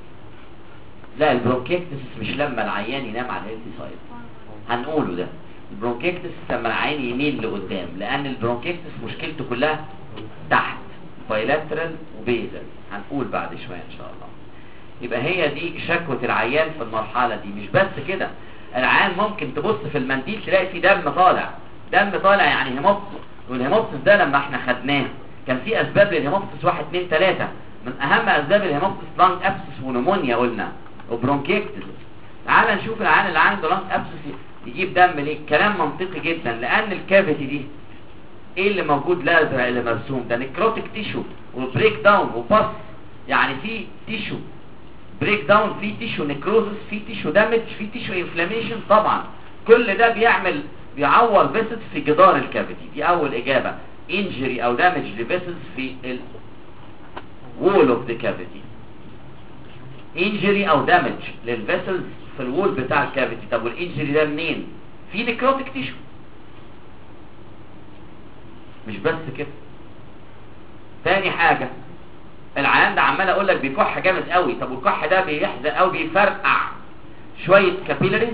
لا البرونكيكتس مش لما العيان ينام على الهيلثي سايد، هنقوله ده. البرونكيكتس لما العيان يميل لقدام، لان البرونكيكتس مشكلته كلها تحت بايلاترال وبيزل، هنقول بعد شويه ان شاء الله. يبقى هي دي شكوى العيان في المرحله دي. مش بس كده، العيان ممكن تبص في المنديل تلاقي في دم طالع، دم طالع يعني هيموبتس، والهيموبتس ده لما احنا خدناه كان في اسباب للهيموبتس واحد اتنين تلاته. من اهم اسباب الهيموبتس لانج ابسس ونمونيا قلنا وبرونكيكتس. تعال نشوف العيان اللي عنده لانج ابسس يجيب دم ليه. كلام منطقي جدا، لان الكافيتي دي ايه اللي موجود؟ الازرق اللي مرسوم ده نيكروتيك تيشو وبريك داون وباس، يعني في تيشو بريك داون، في تيشو نيكروزس، في تيشو دامج، في تيشو انفلاميشن. طبعا كل ده بيعمل بيعور فيسلز في جدار الكافيتي. دي اول اجابه، انجري او دامج لفيسلز في ال wall of the cavity. انجري او دامج للفيسلز في الوول بتاع الكافيتي. طب والانجري ده منين؟ في نيكروتيك تيشو. مش بس كده، تاني حاجه العيان ده عمال اقول لك بيكح جامد قوي. طب والكح ده بيحزق او بيفرقع شويه كابيلاريز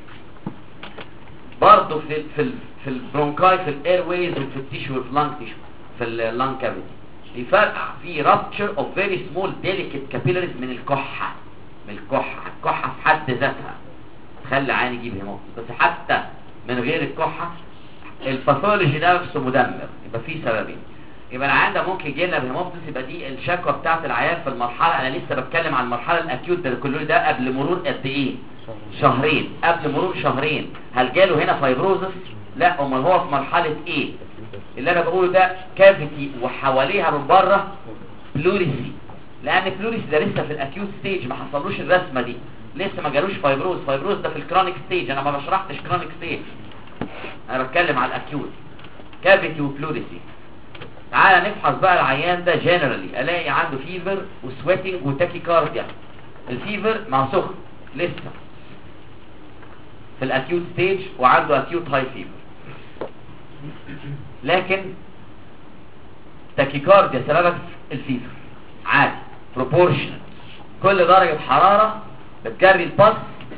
برضه في في في البرونكاي، في الاير ويز، وفي التيشو، في اللانج تيشو، في اللانج كافيتي. بيفرقع في رابتشر اوف فيري سمول ديليكيت كابيلاريز من الكحه. من الكحه، الكحه في حد ذاتها تخلي عين يجيب هيموبتس، بس حتى من غير الكحه الباثولوجي نفسه مدمر. يبقى في سببين. يبقى العيان ده ممكن يجي لنا بهيموبتس. يبقى دي الشكوى بتاعت العيان في المرحله. انا لسه بتكلم عن المرحله الاكيوت ده كله، ده قبل مرور قد ايه؟ شهرين. قبل مرور شهرين هل جاله هنا فايبروزس؟ لا، امال هو في مرحله ايه؟ اللي انا بقوله ده كافيتي وحواليها من بره بلوريسي، لان بلوريسي ده لسه في الاكيوت ستيج، ما حصلوش الرسمه دي، لسه ما جالوش فايبروز. فايبروز ده في الكرونيك ستيج، انا ما بشرحتش كرونيك ستيج، انا بتكلم على الاكيوت كافيتي وبلوريسي. تعالى نفحص بقى العيان ده جنرالي. الاقي عنده فيفر وسويتنج وتاكيكارديا. الفيفر مع سخن لسه في الاكيوت ستيج، وعنده اكيوت هاي فيفر، لكن تاكيكارديا سببها الفيفر عادي بروبورشنال. كل درجه حراره بتجري الباس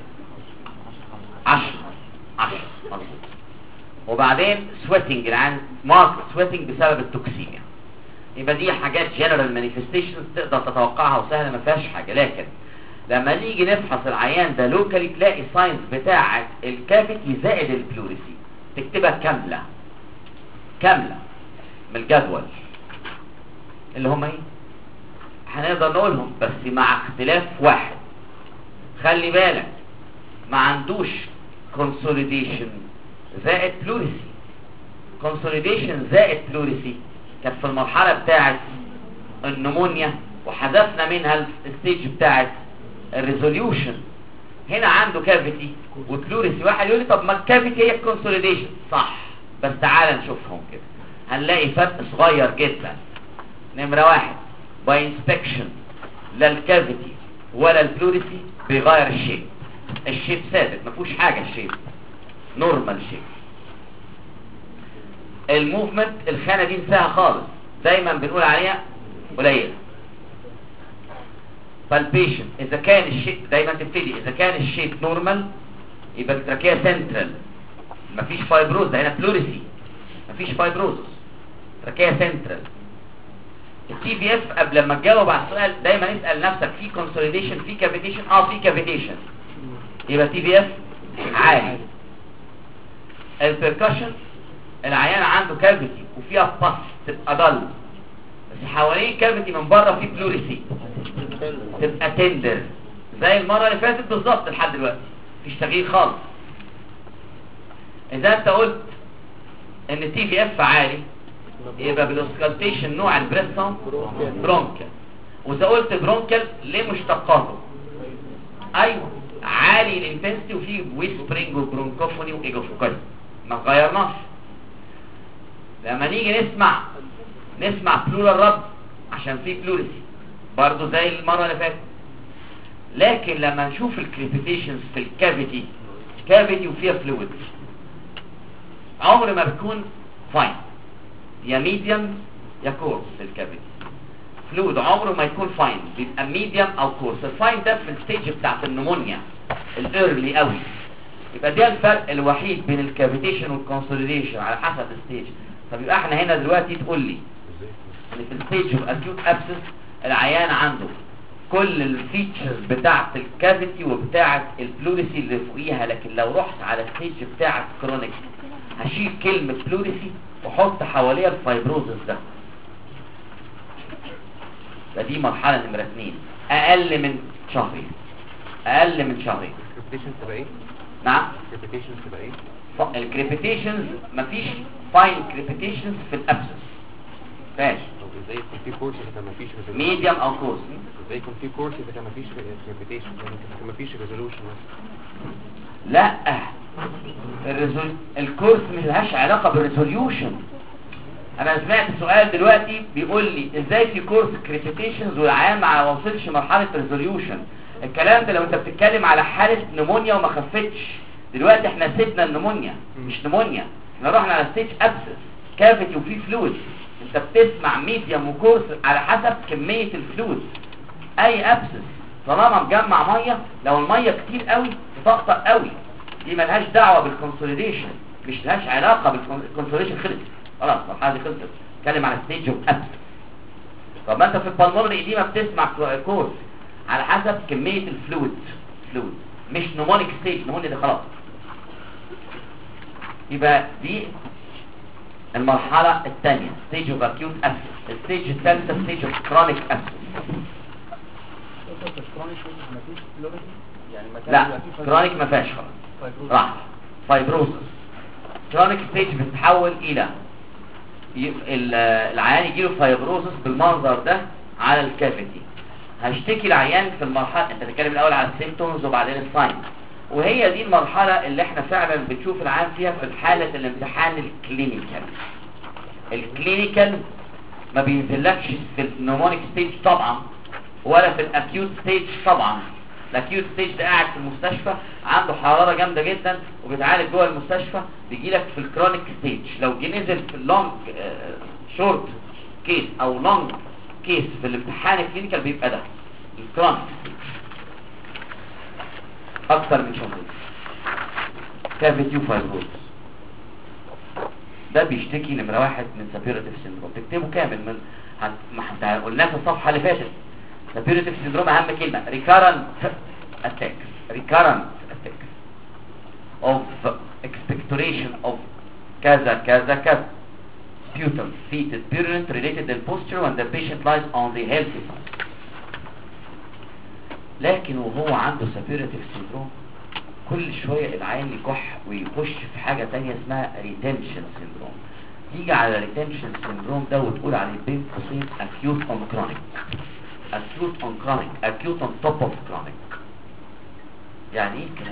عشرة عشرة مظبوط. وبعدين سويتنج، العين مارك سويتنج بسبب التوكسيميا. يبقى دي حاجات جنرال مانيفستيشنز تقدر تتوقعها وسهله ما فيهاش حاجه. لكن لما نيجي نفحص العيان ده لوكالي تلاقي ساينز بتاعه الكافيتي زائد البلوريسي، تكتبها كامله كامله من الجدول اللي هم ايه هنقدر نقولهم، بس مع اختلاف واحد. خلي بالك ما عندوش كونسوليديشن زائد بلوريسي. كونسوليديشن زائد بلوريسي كانت في المرحله بتاعه النمونيا، وحذفنا منها الستيج بتاعه الريزوليوشن. هنا عنده كافيتي وبلوريسي. واحد يقول لي طب ما الكافيتي هي الكونسوليديشن، صح، بس تعال نشوفهم كده هنلاقي فرق صغير جدا. نمره واحد باي انسبكشن لا الكافيتي ولا البلوريسي بيغير الشيب، الشيب ثابت ما فيهوش حاجه، الشيب نورمال شيب. الموفمنت الخانه دي انساها خالص، دايما بنقول عليها قليله. فالبيشن اذا كان الشيب دايما تبتدي اذا كان الشيب نورمال يبقى التراكيه سنترال مفيش فايبروز، ده هنا بلوريسي مفيش فايبروز، تراكيه سنترال. التي في اف قبل ما تجاوب على السؤال دايما اسال نفسك في كونسوليديشن في كافيتيشن، اه في كافيتيشن يبقى تي في اف عالي. البركشن العيان عنده كافيتي وفيها باس تبقى ضل، بس حوالين الكافيتي من بره في بلوريسي تبقى تندر زي المره اللي فاتت بالظبط لحد دلوقتي مفيش تغيير خالص. اذا انت قلت ان تي في اف عالي يبقى بالاوسكالتيشن نوع البريسون برونكال، واذا قلت برونكال ليه مشتقاته؟ ايوه عالي الانتنسيتي وفيه ويسبرينج وبرونكوفوني وايجوفوكاي ما غيرناش. لما نيجي نسمع نسمع بلورال رب عشان فيه بلوريسي برضه زي المره اللي فاتت، لكن لما نشوف الكريبيتيشنز في الكافيتي كافيتي وفيها فلويد عمر ما بتكون فاين، يا ميديوم يا كورس في الكافيتي. فلويد عمره ما يكون فاين، بيبقى ميديوم او كورس. الفاين ده في الستيج بتاعت النمونيا الايرلي قوي، يبقى ده الفرق الوحيد بين الكافيتيشن والكونسوليديشن على حسب الستيج. فبيبقى احنا هنا دلوقتي تقول لي ان في الستيج اوف اكيوت ابسس العيان عنده كل الفيتشرز بتاعت الكافيتي وبتاعت البلوريسي اللي فوقيها، لكن لو رحت على الستيج بتاعت كرونيك هشيل كلمة بلوريسي وحط حواليها الفايبروزس ده. فدي مرحلة نمرة اثنين، اقل من شهرين، اقل من شهرين. الكريبيتيشنز تبقى ايه؟ نعم الكريبيتيشنز تبقى ايه؟ الكريبيتيشنز مفيش فاين كريبيتيشنز في الابسس فاش. طب ازاي يكون في كورس اذا ما فيش ميديوم او كورس؟ ازاي يكون في كورس اذا ما فيش كريبيتيشن يعني ما فيش ريزولوشن؟ لا الريزول... الكورس مش لهاش علاقة بالريزوليوشن. انا سمعت سؤال دلوقتي بيقول لي ازاي في كورس كريبيتيشنز والعيان ما وصلش مرحلة ريزوليوشن. الكلام ده لو انت بتتكلم على حالة نمونيا وما خفتش. دلوقتي احنا سيبنا النمونيا مش نمونيا، احنا رحنا على ستيج ابسس كافيتي وفي فلويد. انت بتسمع ميديوم وكورس على حسب كمية الفلويد. اي ابسس طالما مجمع ميه، لو الميه كتير قوي تطقطق قوي، دي ملهاش دعوه بالكونسوليديشن، مش لهاش علاقه بالكونسوليديشن. خلص خلاص المرحله دي خلصت. اتكلم على ستيج اوف ابسس. طب ما انت في البلمونري ايديما بتسمع كورس على حسب كميه الفلويد، فلويد مش نمونيك ستيج. نمونيك ده خلاص. يبقى دي المرحله الثانيه ستيج اوف اكيوت ابسس. الستيج الثالثه ستيج اوف كرونيك ابسس. لا كرونيك ما فيهاش خلاص راح فايبروسس. كرونيك ستيج بتتحول الى العيان يجيله فايبروسس بالمنظر ده على الكافيتي. هشتكي العيان في المرحله، انت بتتكلم الاول على السيمبتومز وبعدين الساين، وهي دي المرحله اللي احنا فعلا بنشوف العيان فيها في حاله الامتحان الكلينيكال. الكلينيكال ما بينزلكش في النمونيك ستيج طبعا ولا في الاكيوت ستيج طبعا. الاكيوت ستيج ده قاعد في المستشفى عنده حراره جامده جدا وبيتعالج جوه المستشفى، بيجي لك في الكرونيك ستيج. لو جه نزل في اللونج شورت كيس او لونج كيس في الامتحان الكلينيكال بيبقى ده الكرونيك ستيج اكتر من شهرين. كافيتي وفايبروز ده بيشتكي نمره واحد من سابيراتيف سيندروم. تكتبه كامل من ما قلناه في الصفحه اللي فاتت. سابيراتيف سيندروم اهم كلمه recurrent attacks recurrent attacks of expectoration of كذا كذا كذا sputum fetid purulent related in posture when the patient lies on the healthy side. لكن وهو عنده سابيراتيف سيندروم كل شويه العين يكح ويخش في حاجه ثانيه اسمها ريتنشن سيندروم. تيجي على ريتنشن سيندروم ده وتقول عليه بين قوسين acute on chronic. acute on chronic acute on top of chronic. يعني ايه الكلام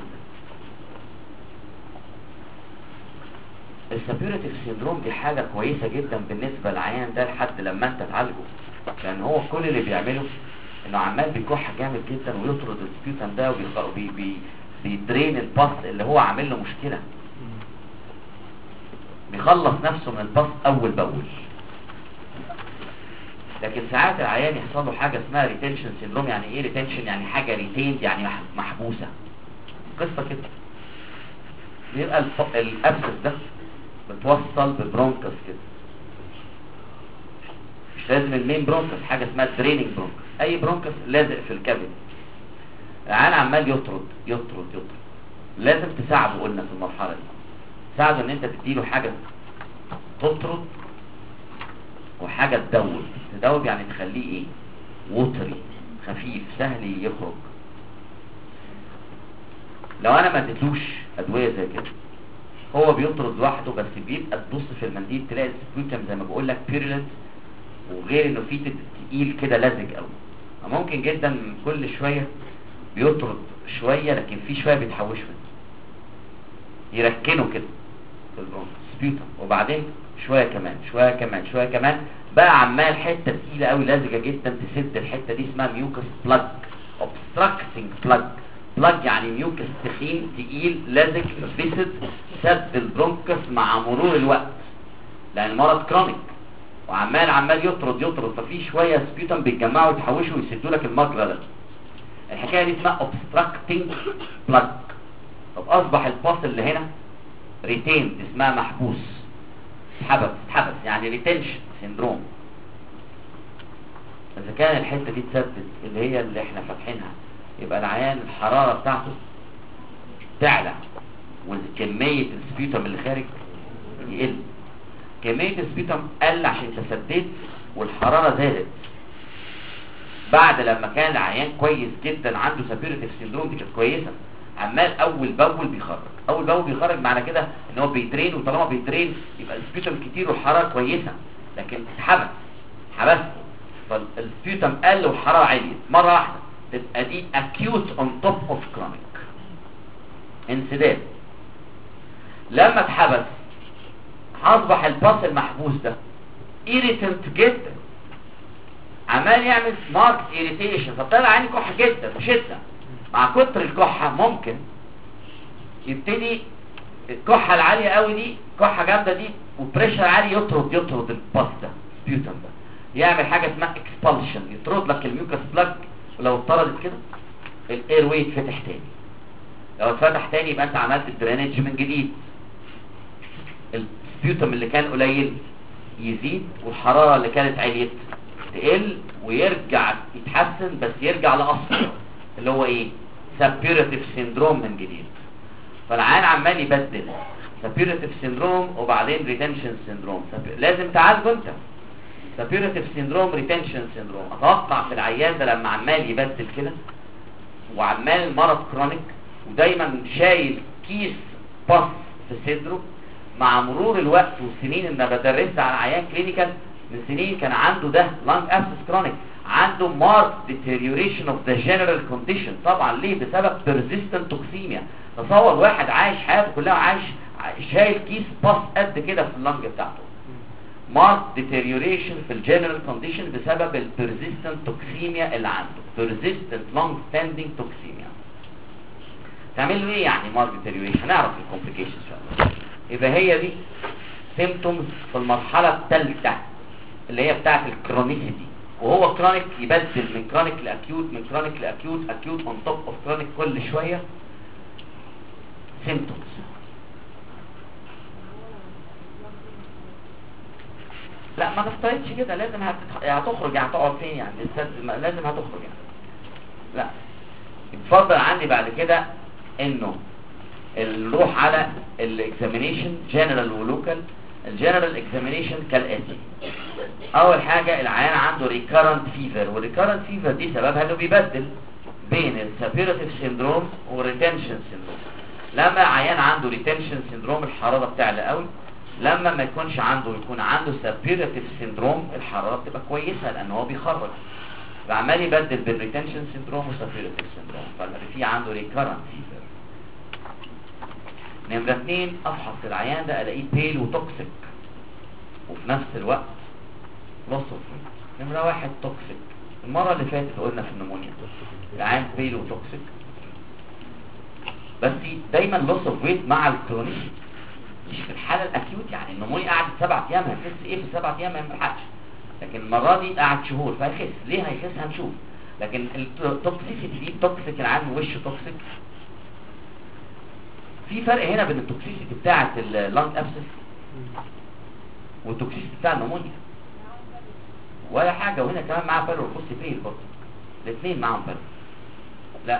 ده؟ السابيراتيف سيندروم دي حاجه كويسه جدا بالنسبه للعيان ده لحد لما انت تعالجه، لان هو كل اللي بيعمله انه عمال بيكح جامد جدا ويطرد السبيوتم ده وبيخ- وبي بي بيدرين الباص اللي هو عامل له مشكله، بيخلص نفسه من الباص اول باول. لكن ساعات العيان يحصل له حاجه اسمها ريتنشن سيندروم. يعني ايه ريتنشن؟ يعني حاجه ريتيند، يعني مح- محبوسه. قصه كده، بيبقى الف- الابسس ده بتوصل ببرونكس كده، مش لازم المين برونكس، حاجه اسمها دريننج برونكس، اي برونكس لازق في الكبد. العيان عمال يطرد يطرد يطرد، لازم تساعده. قلنا في المرحله دي تساعده ان انت تديله حاجه تطرد وحاجه تدوب. تدوب يعني تخليه ايه؟ ووتري، خفيف، سهل يخرج. لو انا ما اديتلوش ادويه زي كده هو بيطرد لوحده، بس بيبقى تبص في المنديل تلاقي السبيوتم زي ما بقول لك بيرلنت، وغير انه فيه تقيل كده لزج قوي. ممكن جدا كل شويه بيطرد شويه، لكن في شويه بيتحوش منه، يركنه كده في البرونكس سبيوتم، وبعدين شويه كمان شويه كمان شويه كمان، بقى عمال حته تقيله قوي لزجه جدا تسد الحته دي، اسمها ميوكس بلاج، اوبستراكتنج بلاج. بلاج يعني ميوكس تخين تقيل لزج فيسد، سد البرونكس مع مرور الوقت، لان مرض كرونيك وعمال عمال يطرد يطرد، ففي شويه سبيوتم بيتجمعوا يتحوشوا ويسدوا لك المجرى ده. الحكايه دي اسمها اوبستراكتنج بلاج. طب اصبح الباص اللي هنا ريتيند، اسمها محبوس، اتحبس اتحبس يعني ريتنشن سيندروم. اذا كان الحته دي اتثبت اللي هي اللي احنا فاتحينها، يبقى العيان الحراره بتاعته تعلى وكميه السبيوتم اللي خارج يقل. كميه السبيوتم قل عشان تسدد والحراره زادت. بعد لما كان العيان كويس جدا عنده سابيرتيف سيندروم، دي كانت كويسه، عمال اول باول بيخرج اول باول بيخرج، معنى كده ان هو بيدرين، وطالما بيدرين يبقى السبيوتم كتير والحراره كويسه، لكن اتحبس حبسته فالسبيوتم قل والحراره عليت مره واحده، تبقى دي acute on top of chronic انسداد. لما اتحبس اصبح الباص المحبوس ده irritant جدا، عمال يعمل ماركت irritation، فطلع عيني كحه جدا بشده. مع كتر الكحه ممكن يبتدي الكحه العاليه قوي دي، كحه جامده دي وبريشر عالي، يطرد يطرد الباص ده سبيوتم ده، يعمل حاجه اسمها اكسبالشن، يطرد لك الميوكس بلاج. ولو اتطردت كده الاير واي يتفتح تاني، لو اتفتح تاني يبقى انت عملت الدرينج من جديد. السبيوتم اللي كان قليل يزيد، والحراره اللي كانت عليت تقل، ويرجع يتحسن، بس يرجع لاصله اللي هو ايه؟ سابيرتيف سيندروم من جديد. فالعيان عمال يبدل سابيرتيف سيندروم وبعدين ريتنشن سيندروم. لازم تعالجه انت سابيرتيف سيندروم ريتنشن سيندروم. اتوقع في العيان ده لما عمال يبدل كده وعمال مرض كرونيك ودايما شايل كيس باص في صدره، مع مرور الوقت والسنين اللي انا بدرسها على عيان كلينيكال من سنين كان عنده ده لانج ابسس كرونيك، عنده marked deterioration of the general condition. طبعا ليه؟ بسبب persistent toxemia. تصور واحد عايش حياته كلها عايش شايل كيس باص قد كده في اللنج بتاعته. marked deterioration في الجنرال كونديشن بسبب ال persistent toxemia اللي عنده، persistent long standing toxemia. تعمل له ايه يعني marked deterioration؟ هنعرف الكومبليكيشنز ان شاء الله. يبقى هي دي symptoms في المرحله الثالثه اللي هي بتاعه الكرونيسيتي. وهو كرونيك يبدل من كرونيك لاكيوت، من كرونيك لاكيوت، اكيوت اون توب اوف كرونيك، كل شويه سيمبتومز. لا ما نفترضش كده، لازم هتتح... هتخرج يعني هتقعد فين يعني لازم لازم هتخرج يعني. لا اتفضل عندي بعد كده انه نروح على الاكزامينيشن جنرال ولوكال. الجنرال اكزامينيشن كالاتي: اول حاجه العيان عنده ريكارنت فيفر، والريكارنت فيفر دي سببها انه بيبدل بين السابيرتيف سيندروم والريتنشن سيندروم. لما عيان عنده ريتنشن سيندروم الحراره بتعلى قوي، لما ما يكونش عنده يكون عنده سابيرتيف سيندروم الحراره بتبقى كويسه لان هو بيخرج، فعمال يبدل بين ريتنشن سيندروم وسابيرتيف سيندروم، ففي عنده ريكارنت فيفر. نمرة اتنين، افحص العيان ده الاقيه بيل وتوكسيك وفي نفس الوقت لوس اوف ويت. نمرة واحد توكسيك المره اللي فاتت قلنا في النمونيا العين بيلو توكسيك، بس دايما لوس اوف ويت مع الكرونيك، مش في الحاله الاكيوت. يعني النمونيا قعدت سبع ايام هيخس ايه في سبع ايام؟ ما ينفعش. لكن المره دي قعد شهور فهيخس. ليه هيخس؟ هنشوف. لكن التوكسيسيتي دي توكسيك، العين وشه توكسيك. في فرق هنا بين التوكسيسيتي بتاعه اللانج ابسس والتوكسيسيتي بتاع النمونيا ولا حاجه. وهنا كمان معاه بيرو بص فين برضه الاثنين معاهم بيرو. لا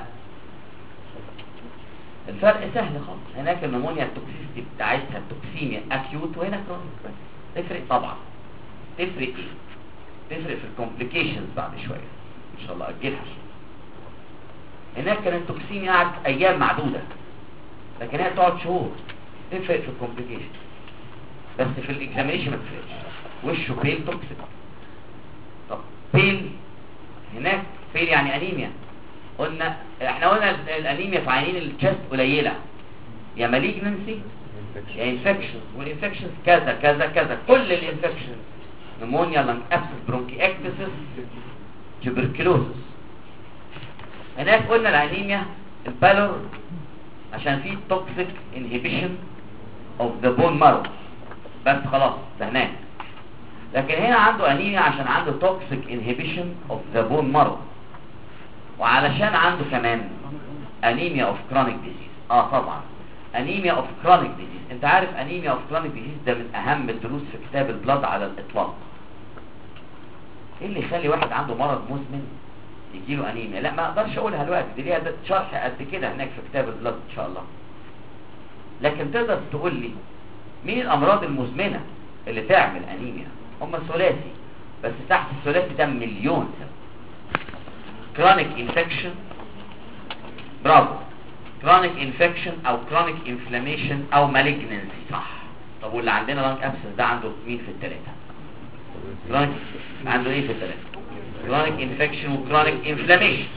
الفرق سهل خالص. هناك النمونيا التوكسيسيتي بتاعتها التوكسيميا اكيوت، وهنا كرونيك. بس تفرق طبعا. تفرق ايه؟ تفرق في الكومبليكيشنز بعد شويه ان شاء الله اجلها. هناك كان التوكسيميا قعدت ايام معدوده، لكن هي تقعد شهور. تفرق في الكومبليكيشن بس في الاكزامينيشن ما تفرقش. وشه بيل توكسيك. طب بيل هناك بيل يعني انيميا. قلنا احنا قلنا الانيميا في عينين التشست قليله، يا مالجنسي يا انفكشن، والانفكشنز كذا كذا كذا. كل الانفكشنز نمونيا، لانج ابسس، برونكي اكتسس، تيوبركلوزس. هناك قلنا الانيميا البالور عشان فيه توكسيك انهيبيشن اوف ذا بون مارو، بس خلاص ده هناك. لكن هنا عنده انيميا عشان عنده توكسيك انهيبيشن اوف ذا بون مارو، وعلشان عنده كمان انيميا اوف كرونيك ديزيز. اه طبعا انيميا اوف كرونيك ديزيز. انت عارف انيميا اوف كرونيك ديزيز ده من اهم الدروس في كتاب البلاد على الاطلاق. ايه اللي يخلي واحد عنده مرض مزمن يجيله انيميا؟ لا ما اقدرش اقولها دلوقتي، دي ليها شرح قد كده هناك في كتاب البلاد ان شاء الله. لكن تقدر تقول لي مين الامراض المزمنه اللي تعمل انيميا؟ هم الثلاثي، بس تحت الثلاثي ده مليون سبب. كرونيك انفكشن، برافو، كرونيك انفكشن او كرونيك انفلاميشن او مالجنسي، صح. طب واللي عندنا لانج ابسس ده عنده مين في الثلاثه؟ كرونيك عنده ايه في الثلاثه؟ كرونيك انفكشن وكرونيك انفلاميشن.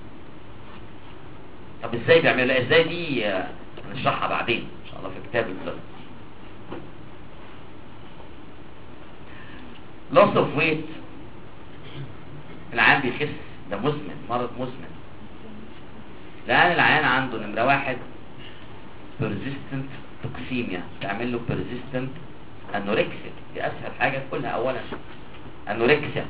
طب ازاي بيعملوا؟ ازاي دي هنشرحها بعدين ان شاء الله في كتاب البلاد. لوس اوف ويت، العيان بيخس، ده مزمن، مرض مزمن. لان العيان عنده نمره واحد persistent توكسيميا، تعمل له persistent انوركسيا. دي اسهل حاجه تقولها اولا، انوركسيا.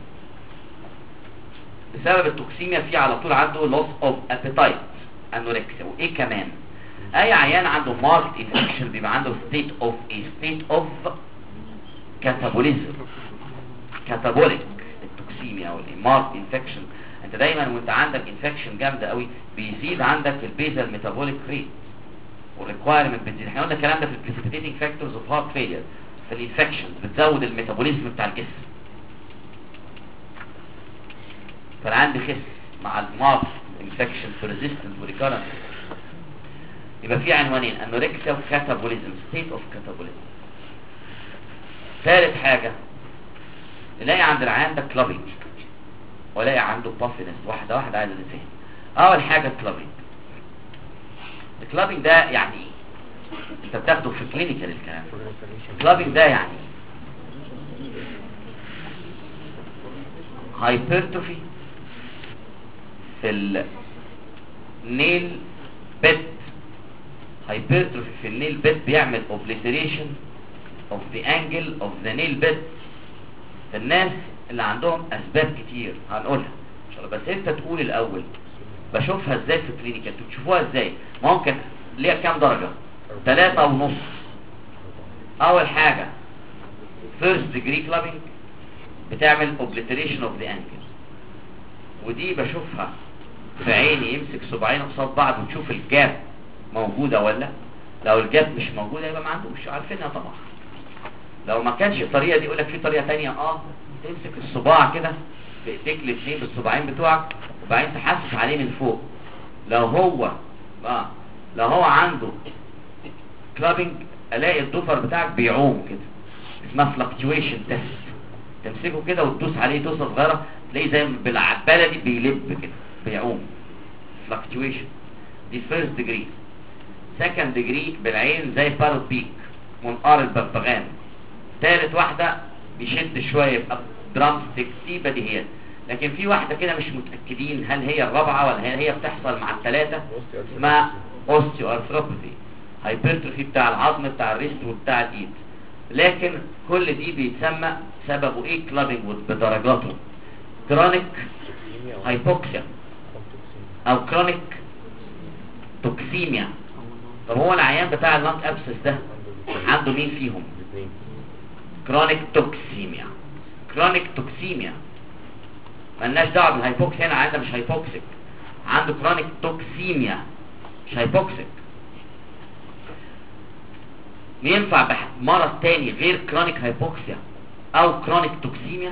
بسبب التوكسيميا في على طول عنده loss of appetite، انوركسيا. وايه كمان؟ اي عيان عنده marked infection بيبقى عنده state of a state of catabolism، كاتابوليك التوكسيميا او المارك انفكشن. انت دايما وانت عندك انفكشن جامده قوي بيزيد عندك البيزال ميتابوليك ريت والريكوايرمنت بتزيد. احنا قلنا الكلام ده في البريسيبيتيتنج فاكتورز اوف هارت فيلير. في الانفكشنز بتزود الميتابوليزم بتاع الجسم. فالعيان بيخس مع المارك انفكشن ريزيستنت وريكارنت. يبقى في عنوانين، انوركسيا وكاتابوليزم، ستيت اوف كاتابوليزم. ثالث حاجه نلاقي عند العيان ده كلابينج، ولاقي عنده بافينس. واحده واحده عايز نفهم. اول حاجه كلابينج. الكلابينج ده يعني ايه؟ انت بتاخده في كلينيكال الكلام. كلابينج ده يعني هايبرتروفي في النيل بيد. هايبرتروفي في النيل بيد بيعمل اوبليتريشن اوف ذا انجل اوف ذا نيل بيد. الناس اللي عندهم اسباب كتير هنقولها ان شاء الله، بس انت تقول الاول بشوفها ازاي في الكلينيكال. انتوا تشوفوها ازاي؟ ممكن ليها كام درجه؟ ثلاثة ونص. اول حاجه فيرست ديجري كلابينج بتعمل اوبليتريشن اوف ذا انجل، ودي بشوفها في عيني. يمسك صباعين قصاد بعض وتشوف الجاب موجوده ولا. لو الجاب مش موجوده يبقى ما عندوش، عارفينها طبعا. لو ما كانش الطريقه دي يقول لك في طريقه ثانيه. اه تمسك الصباع كده بايديك الاثنين بالصباعين بتوعك وبعدين تحسس عليه من فوق. لو هو اه لو هو عنده كلابينج الاقي الضفر بتاعك بيعوم كده، اسمها فلكتويشن تيست. تمسكه كده وتدوس عليه دوسه صغيره تلاقيه زي بالعباله دي بيلب كده بيعوم. فلكتويشن دي فيرست ديجري. سكند ديجري بالعين زي بارت بيك، منقار البغبغان. ثالث واحده بيشد شويه يبقى درام ستيك. دي بديهيات. لكن في واحده كده مش متاكدين هل هي الرابعه ولا هل هي بتحصل مع الثلاثه، اسمها اوستيو ارثروباثي، هايبرتروفي بتاع العظم بتاع الريست وبتاع الايد. لكن كل دي بيتسمى سببه ايه كلابينج بدرجاته، كرونيك هايبوكسيا او كرونيك توكسيميا. طب هو العيان بتاع اللانج ابسس ده عنده مين فيهم؟ كرونيك توكسيميا. كرونيك توكسيميا مالناش دعوه بالهايبوكسيا، هنا عنده مش هايبوكسيك، عنده كرونيك توكسيميا مش هايبوكسيك. ينفع بمرض تاني غير كرونيك هايبوكسيا او كرونيك توكسيميا؟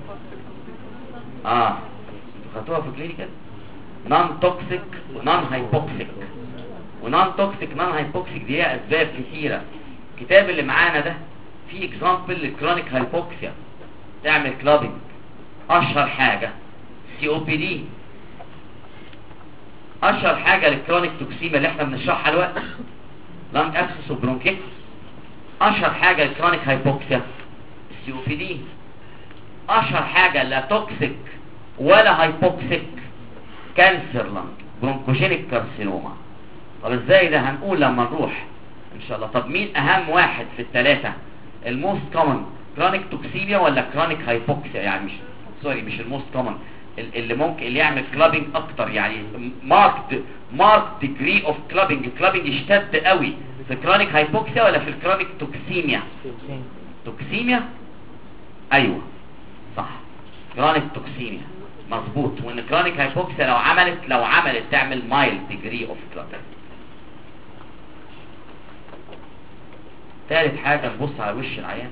اه انتوا خدتوها في كلينيكال نون توكسيك ونون هايبوكسيك. ونون توكسيك نون هايبوكسيك دي ليها اسباب كثيره. الكتاب اللي معانا ده فيه اكزامبل للكرونيك هايبوكسيا تعمل كلابينج. اشهر حاجه سي او بي دي، اشهر حاجه للكرونيك توكسيميا اللي احنا بنشرحها دلوقتي لانج ابسس وبرونكيتس. اشهر حاجه للكرونيك هايبوكسيا السي او بي دي. اشهر حاجه لا توكسيك ولا هايبوكسيك كانسر لانج برونكوجينيك كارسينوما. طب ازاي ده؟ هنقول لما نروح ان شاء الله. طب مين اهم واحد في الثلاثه؟ الموست كومن كرونيك توكسيميا ولا كرونيك هايبوكسيا؟ يعني مش سوري مش الموست كومن، اللي ممكن اللي يعمل كلابينج اكتر، يعني ماركت ماركت ديجري اوف كلابينج. كلابينج اشتد قوي في كرونيك هايبوكسيا ولا في الكرونيك توكسيميا؟ توكسيميا ايوه صح، كرونيك توكسيميا مظبوط. وان كرونيك هايبوكسيا لو عملت لو عملت تعمل مايل ديجري اوف كلابينج. ثالث حاجه نبص على وش العيان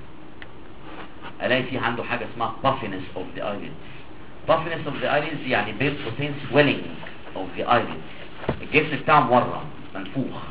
الاقي فيه عنده حاجه اسمها puffiness of the eyelids. puffiness of the eyelids يعني بين قوسين swelling of the eyelids، الجفن بتاعه مورم منفوخ.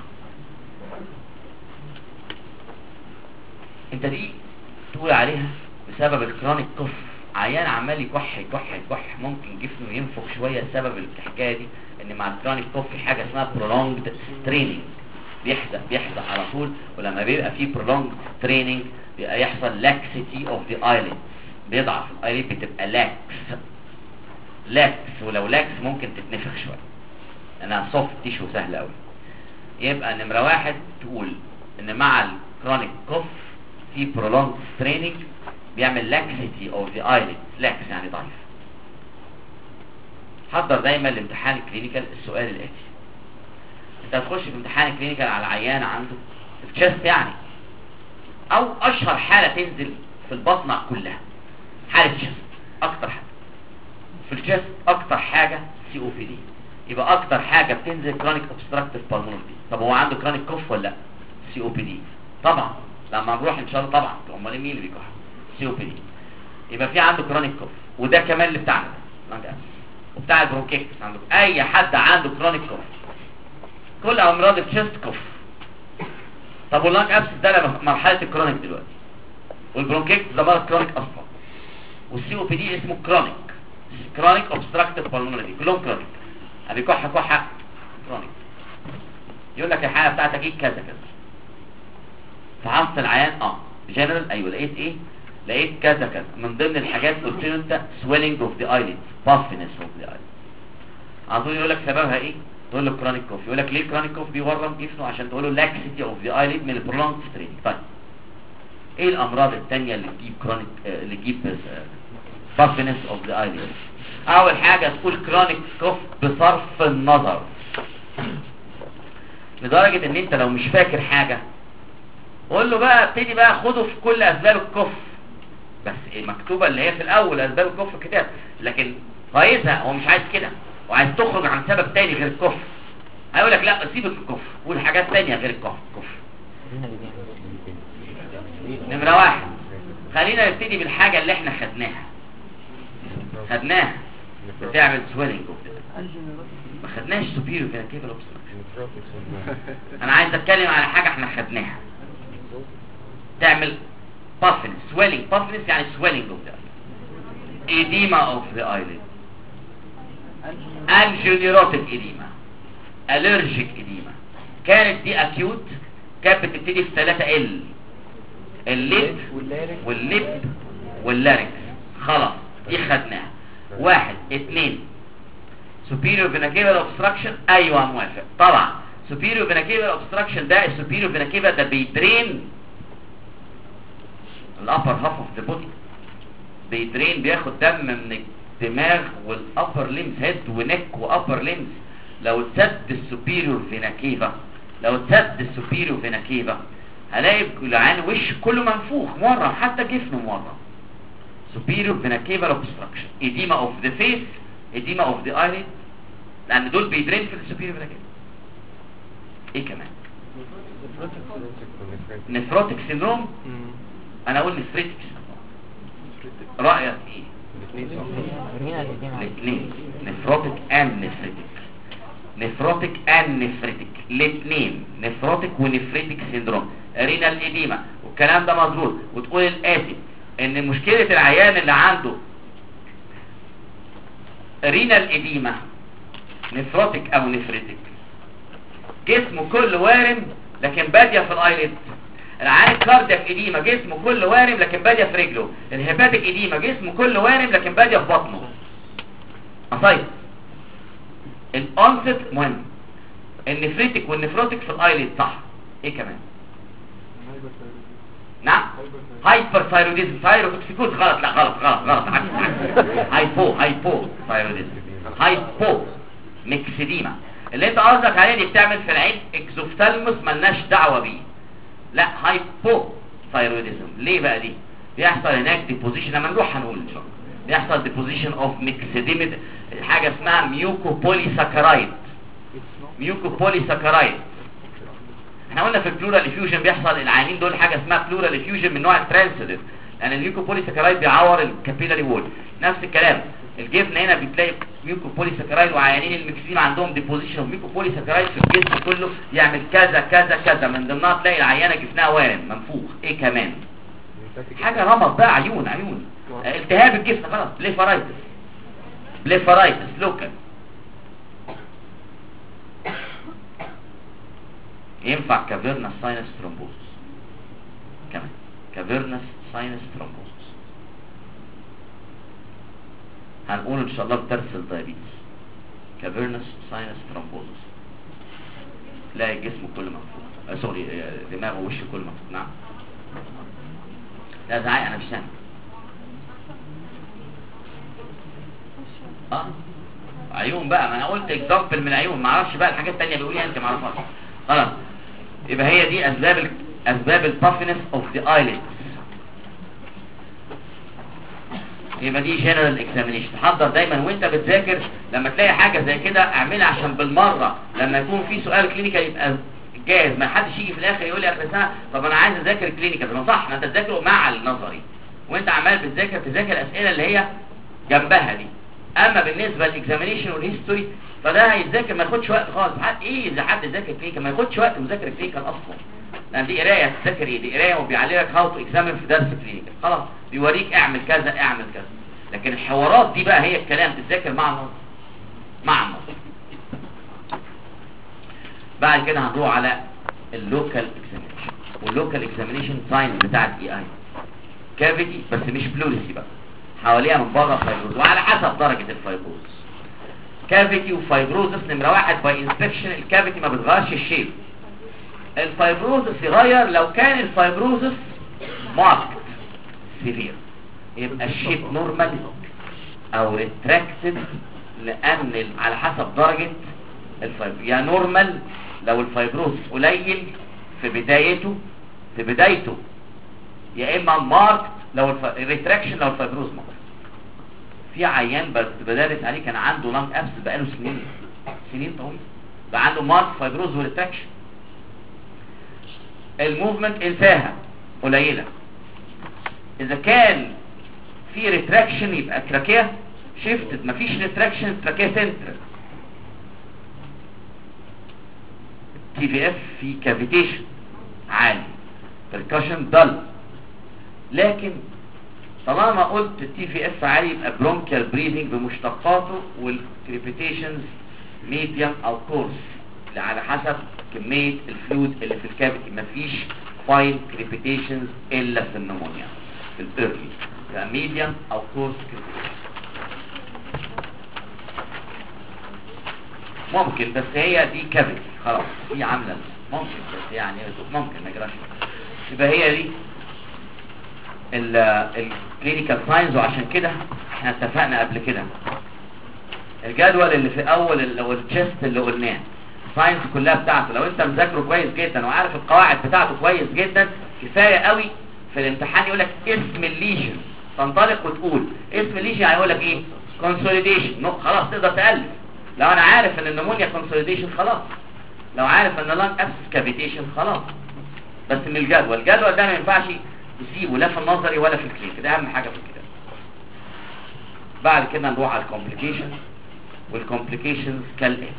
انت دي تقول عليها بسبب الكرونيك كف، عيان عمال يكح يكح يكح ممكن جفنه ينفخ شويه. سبب الحكايه دي ان مع الكرونيك كف في حاجه اسمها prolonged straining، بيحزق بيحزق على طول. ولما بيبقى فيه prolonged straining بيبقى يحصل laxity of the eyelid، بيضعف الايليد بتبقى لاكس لاكس ولو لاكس ممكن تتنفخ شويه لانها سوفت تيشو سهل قوي. يبقى نمره واحد تقول ان مع الكرونيك كوف في prolonged straining بيعمل laxity of the eyelid، لاكس يعني ضعيف. حضر دايما الامتحان الكلينيكال السؤال الاتي. انت هتخش في امتحان الكلينيكال على عيان عنده الشست يعني، او اشهر حالة تنزل في البطنة كلها حالة شست. اكتر حاجة في الشست اكتر حاجة سي او بي دي، يبقى اكتر حاجة بتنزل كرونيك اوبستراكتيف بالمونري. طب هو عنده كرونيك كوف ولا لا؟ سي او بي دي طبعا. لما نروح ان شاء الله طبعا امال مين اللي بيكح؟ سي او بي دي. يبقى في عنده كرونيك كوف، وده كمان اللي بتاعنا ده وبتاع البرونكيتس. عنده اي حد عنده كرونيك كوف، كل امراض الشست كوف. طب واللانج ابسس ده مرحله الكرونيك دلوقتي، والبرونكيتس ده مرض كرونيك اصلا، والسي او بي دي اسمه كرونيك كرونيك اوبستراكتيف بالمونري، كلهم كرونيك. ابي كحه كحه كرونيك. يقول لك الحاله بتاعتك ايه؟ كذا كذا. فحصت العيان اه جنرال ايوه لقيت ايه؟ لقيت كذا كذا. من ضمن الحاجات قلت له انت swelling of the eyelids puffiness of the eyelids. على طول يقول لك سببها ايه؟ تقول له كرونيك كوف. يقول لك ليه كرونيك كوف بيورم جفنه؟ عشان تقول له لاكسيتي اوف ذا ايليد من البرولونج سترينج. طيب ايه الامراض الثانيه اللي تجيب كرونيك آه اللي تجيب بافنس اوف ذا ايليد؟ اول حاجه تقول كرونيك كوف بصرف النظر، لدرجه ان انت لو مش فاكر حاجه قول له بقى ابتدي بقى خده في كل اسباب الكوف، بس إيه مكتوبه اللي هي في الاول اسباب الكوف في الكتاب، لكن قايسها هو مش عايز كده وعايز تخرج عن سبب تاني غير الكفر. هيقول لك لا سيبك الكفر، قول حاجات تانية غير الكفر. كفر نمرة واحد. خلينا نبتدي بالحاجة اللي احنا خدناها خدناها بتعمل سويلنج وكده، ما خدناش سوبيريور فينكيفال اوبستراكشن. انا عايز اتكلم على حاجة احنا خدناها تعمل بافنس سويلنج. بافنس يعني سويلنج اوف ذا ايديما اوف ذا ايليد، انجيونيروتيك إديمة، أليرجيك إديمة. كانت دي أكيوت، كانت بتبتدي في ثلاثة ال الليب والليب واللارنكس. خلاص دي خدناها. واحد اتنين superior vena cava obstruction. ايوه موافق طبعا. superior vena cava obstruction ده السوبيريور vena cava ده بيدرين الابر هاف اوف ذا بودي، بيدرين بياخد دم من الدماغ والابر ليمز، هيد ونك وابر ليمز. لو اتسد السوبيريور فينا كيفا لو اتسد السوبيريور فينا كيفا هلاقي العين وش كله منفوخ مورم، حتى جسمه مورم. superior vena cava obstruction، edema of the face، edema of the eyelid، لان دول بيدرين في السوبيريور فينا كيفا. ايه كمان؟ نفروتك سيندروم. انا اقول نفريتك سيندروم، رايك ايه؟ الاثنين نفروتك ان نفريتك، نفروتك ان نفريتك، الاثنين نفروتك ونفريتك سيندروم، رينال اديما والكلام ده مظبوط. وتقول الاتي ان مشكله العيان اللي عنده رينال اديما نفروتك او نفريتك، جسمه كله وارم لكن باديه في الايليد. العيان كاردياك اديما جسمه كله وارم لكن باديه في رجله. الهيباتيك اديما جسمه كله وارم لكن باديه في بطنه. اصيد الانست مهم. النفريتك والنفروتك في الايليد صح. ايه كمان؟ نعم هايبر ثايروديزم، ثايروتوكسيكوز غلط. لا غلط غلط غلط هايبو هايبو ثايروديزم، هايبو ميكسيديما. اللي انت قصدك عليه دي بتعمل في العين اكزوفتالموس ملناش دعوه بيه. لا هايبو ثايروديزم. ليه بقى دي؟ بيحصل هناك ديبوزيشن، لما نروح هنقول ان شاء الله بيحصل ديبوزيشن اوف ميكسيديميد، حاجه اسمها ميوكو بوليساكرايد. ميوكو بوليساكرايد احنا قلنا في البلورال افيوجن بيحصل العينين دول حاجه اسمها بلورال افيوجن من نوع الترانسيديف، لان يعني الميوكو بوليساكرايد بيعور الكابيلاري وول. نفس الكلام الجبن هنا بتلاقي ميوكو بوليساكرايد، وعيانين المكسيم عندهم ديبوزيشن اوف ميوكو بوليساكرايد في الجسم كله، يعمل كذا كذا كذا، من ضمنها تلاقي العيانه جفنها وارم منفوخ. ايه كمان؟ حاجه رمض بقى، عيون عيون التهاب الجفن خلاص، بليفرايتس بليفرايتس لوكال. ينفع كافيرنس ساينس ثرومبوزس كمان، كافيرنس ساينس ثرومبوزس هنقول ان شاء الله بترس الدايابيتس. كافيرنس ساينس ثرومبوزس تلاقي الجسم كله منفوخ، آه سوري دماغه ووشه كله منفوخ. نعم لا زعاق انا مش سامع. اه عيون بقى، ما انا قلت اكزامبل من العيون، ما اعرفش بقى الحاجات الثانيه بيقول لي انت ما اعرفهاش خلاص. يبقى هي دي اسباب ال... اسباب البافنس اوف ذا ايليدز. يبقى دي جنرال اكزامينيشن. تحضر دايما وانت بتذاكر لما تلاقي حاجه زي كده اعملها، عشان بالمره لما يكون في سؤال كلينيكال يبقى جاهز، ما حدش يجي في الاخر يقول لي اخر السنه طب انا عايز اذاكر كلينيكال. ما صح، انت تذاكره مع النظري وانت عمال بتذاكر تذاكر الاسئله اللي هي جنبها دي. اما بالنسبه للاكزامينيشن والهيستوري فده هيتذاكر ما ياخدش وقت خالص. حد ايه اذا حد ذاكر كلينيكال ما ياخدش وقت مذاكره كلينيكال اصلا، لان دي قرايه. تذاكر ايه؟ دي قرايه وبيعلمك هاو تو اكزامين في درس كلينيكال، خلاص بيوريك اعمل كذا اعمل كذا. لكن الحوارات دي بقى هي الكلام تتذاكر مع النظر مع النظر. بعد كده هنروح على اللوكال اكزامينيشن. واللوكال اكزامينيشن ساينز بتاعت اي اي كافيتي بس مش بلوريسي بقى، حواليها من بره فايبروز وعلى حسب درجه الفايبروز. كافيتي وفايبروزس نمره واحد باي انسبكشن. الكافيتي ما بتغيرش الشيب، الفايبروزس يغير لو كان الفايبروزس ماركت سيفير، يبقى الشيب نورمال او ريتراكتد، لان على حسب درجه الفايبروز. يا نورمال لو الفايبروزس قليل في بدايته في بدايته يا اما ماركت لو الريتراكشن لو الفايبروز ماركت. في عيان بدرس عليه كان عنده لانج ابس بقاله سنين سنين طويله، بقى عنده مارك فايبروز وريتراكشن. الموفمنت انساها قليله. اذا كان في ريتراكشن يبقى تراكيه شيفتد، مفيش ريتراكشن تراكيه سنتر. تي في اف في كافيتيشن عالي، بركشن ضل. لكن طالما قلت تي في اف عالي يبقى برونكيال بريدنج بمشتقاته، والكريبيتيشنز ميديم او كورس على حسب كميه الفلويد اللي في الكافيتي. مفيش فاين كريبيتيشنز الا في النمونيا في الايرلي، يبقى ميديم او كورس كريبيتيشن. ممكن، بس هي دي كافيتي خلاص، دي عامله ممكن، بس يعني ممكن ما يجراش. يبقى هي دي الكلينيكال ساينز. وعشان كده احنا اتفقنا قبل كده الجدول اللي في اول اللي هو التشست اللي قلناه الساينس كلها بتاعته، لو انت مذاكره كويس جدا وعارف القواعد بتاعته كويس جدا، كفايه قوي في الامتحان يقول لك اسم الليجن، تنطلق وتقول اسم الليجن، يعني يقول لك ايه؟ كونسوليديشن. خلاص تقدر تالف. لو انا عارف ان النمونيا كونسوليديشن خلاص، لو عارف ان اللانج ابسس كافيتيشن خلاص. بس من الجدول، الجدول ده ما ينفعش تسيبه لا في النظري ولا في الكلينيك، ده اهم حاجه في الكتاب. بعد كده نروح على الكومبليكيشن، والكومبليكيشنز كالاتي.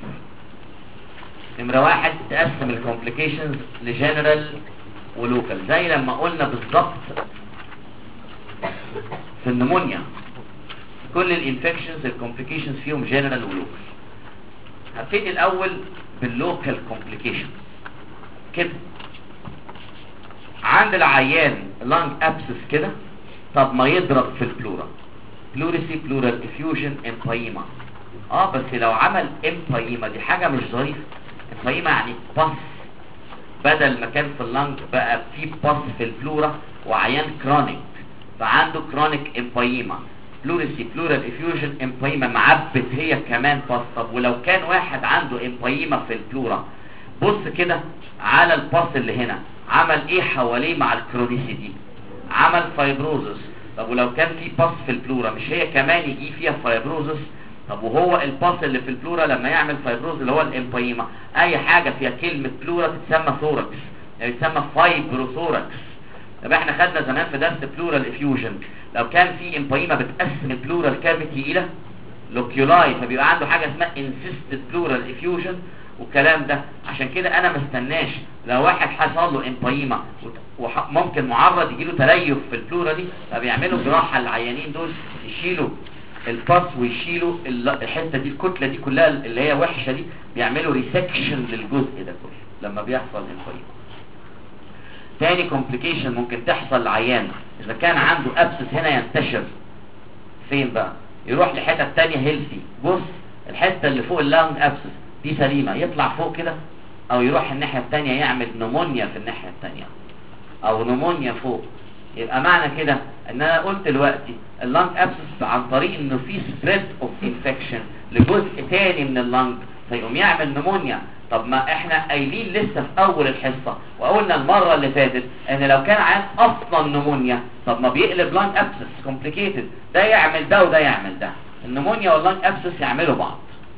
نمره واحد، تقسم الكومبليكيشنز لجنرال ولوكال، زي لما قلنا بالظبط في النمونيا كل الانفكشنز الكومبليكيشنز فيهم جنرال ولوكال. هبتدي الاول باللوكال كومبليكيشن. كده عند العيان لانج ابسس كده، طب ما يضرب في البلورا، بلوريسي بلورال افيوجن امبايما. اه بس لو عمل امبايما دي حاجه مش ظريفه. امبايما يعني باس، بدل ما كان في اللانج بقى في باس في البلورا، وعيان كرونيك فعنده كرونيك امبايما، بلوريسي بلورال افيوجن امبايما معبت هي كمان باس. طب ولو كان واحد عنده امبايما في البلورا، بص كده على الباس اللي هنا عمل ايه حواليه مع الكرونيسيتي؟ عمل فايبروزس. طب ولو كان في باس في البلورا، مش هي كمان يجي فيها فايبروزس؟ طب وهو الباس اللي في البلورا لما يعمل فايبروز اللي هو الامبايما، اي حاجه فيها كلمه بلورا تتسمى ثوركس، يعني تتسمى فايبروثوركس. طب احنا خدنا زمان في درس بلورال افيوجن، لو كان في امبايما بتقسم البلورال كافيتي الى لوكيولاي، فبيبقى عنده حاجه اسمها انسيستد بلورال افيوجن والكلام ده. عشان كده انا ما استناش لو واحد حصل له امبايما وممكن معرض يجي له تليف في البلورا دي، فبيعملوا جراحه للعيانين دول، يشيلوا الباس ويشيلوا الحته دي، الكتله دي كلها اللي هي وحشه دي، بيعملوا ريسكشن للجزء ده كله لما بيحصل امبايما. تاني كومبليكيشن ممكن تحصل للعيان اذا كان عنده ابسس هنا، ينتشر فين بقى؟ يروح لحته تانية هيلثي. بص الحته اللي فوق اللانج ابسس دي سليمه، يطلع فوق كده، او يروح الناحيه الثانيه يعمل نمونيا في الناحيه الثانيه، او نمونيا فوق. يبقى معنى كده ان انا قلت دلوقتي اللانج ابسس عن طريق انه في سبريد اوف انفكشن لجزء تاني من اللانج فيقوم يعمل نمونيا. طب ما احنا قايلين لسه في اول الحصه وقلنا المره اللي فاتت ان لو كان عين اصلا نمونيا، طب ما بيقلب لانج ابسس كومبليكيتد، ده يعمل ده وده يعمل ده، النمونيا واللانج ابسس يعملوا بعض.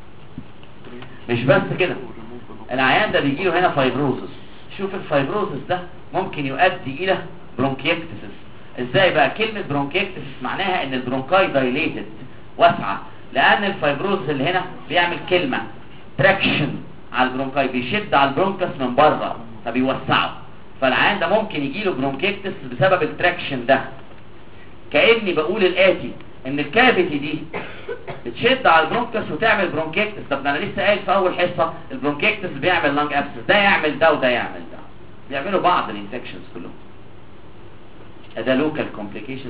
مش بس كده، العيان ده بيجيله هنا فايبروزس. شوف الفايبروزس ده ممكن يؤدي الى برونكيكتسس. ازاي بقى؟ كلمه برونكيكتسس معناها ان البرونكاي دايليتد واسعه، لان الفايبروزس اللي هنا بيعمل كلمه تراكشن على البرونكاي، بيشد على البرونكس من بره فبيوسعه. فالعيان ده ممكن يجيله برونكيكتس بسبب التراكشن ده. كاني بقول الاتي ان الكافيتي دي بتشد على البرونكس وتعمل برونكيكتس. طب ده انا لسه قايل في اول حصه البرونكيكتس بيعمل لانج ابسس، ده يعمل ده وده يعمل ده، بيعملوا بعض الانفكشنز كلهم. ده لوكال كومبليكيشنز.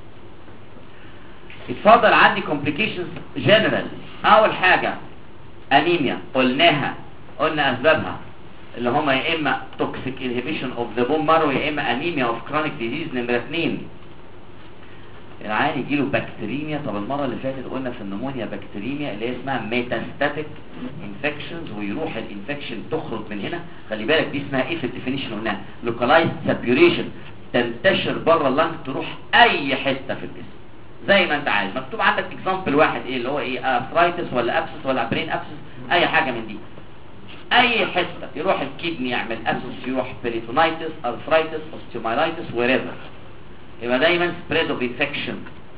اتفضل عندي كومبليكيشنز جنرال. اول حاجه انيميا، قلناها قلنا اسبابها اللي هم يا اما توكسيك انهبيشن اوف ذا بون مارو، يا اما انيميا اوف كرونيك ديزيز. نمره اثنين العيان يجيله بكتيريميا. طب المره اللي فاتت قلنا في النمونيا بكتيريميا اللي هي اسمها ميتاستاتيك انفكشنز، ويروح الانفكشن تخرج من هنا. خلي بالك دي اسمها ايه في الديفينيشن؟ قلنا لوكالايزد سابيوريشن، تنتشر بره اللنج تروح اي حته في الجسم زي ما انت عايز. مكتوب عندك اكزامبل واحد ايه اللي هو ايه؟ ارثرايتس ولا ابسس ولا برين ابسس، اي حاجه من دي، اي حته يروح الكدني يعمل ابسس، يروح بيريتونايتس، ارثرايتس، اوستيومايلايتس، وريفر. يبقى دايما spread of infection.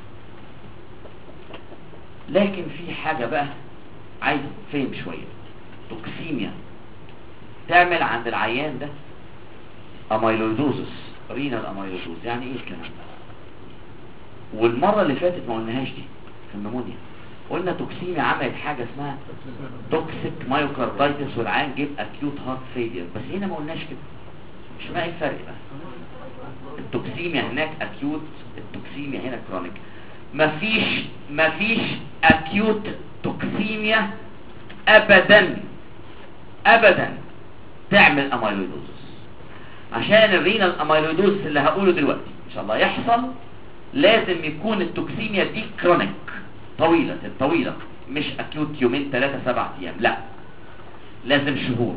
لكن في حاجة بقى عايز تفهم شوية، توكسيميا تعمل عند العيان ده اميلويدوزس، رينال اميلويدوز. يعني ايه الكلام ده؟ والمرة اللي فاتت ما قلناهاش دي في النمونيا، قلنا توكسيميا عملت حاجة اسمها توكسيك مايوكاردايتس والعيان جيب اكيوت هارت فيلير. بس هنا ما قلناش كده. مش ما ايه الفرق بقى؟ التوكسيميا هناك اكيوت، التوكسيميا هنا كرونيك. مفيش مفيش اكيوت توكسيميا ابدا ابدا تعمل اميلويدوزس. عشان الرينال اميلويدوزس اللي هقوله دلوقتي ان شاء الله يحصل لازم يكون التوكسيميا دي كرونيك طويلة طويلة، مش اكيوت يومين ثلاثة سبعة ايام، لا لازم شهور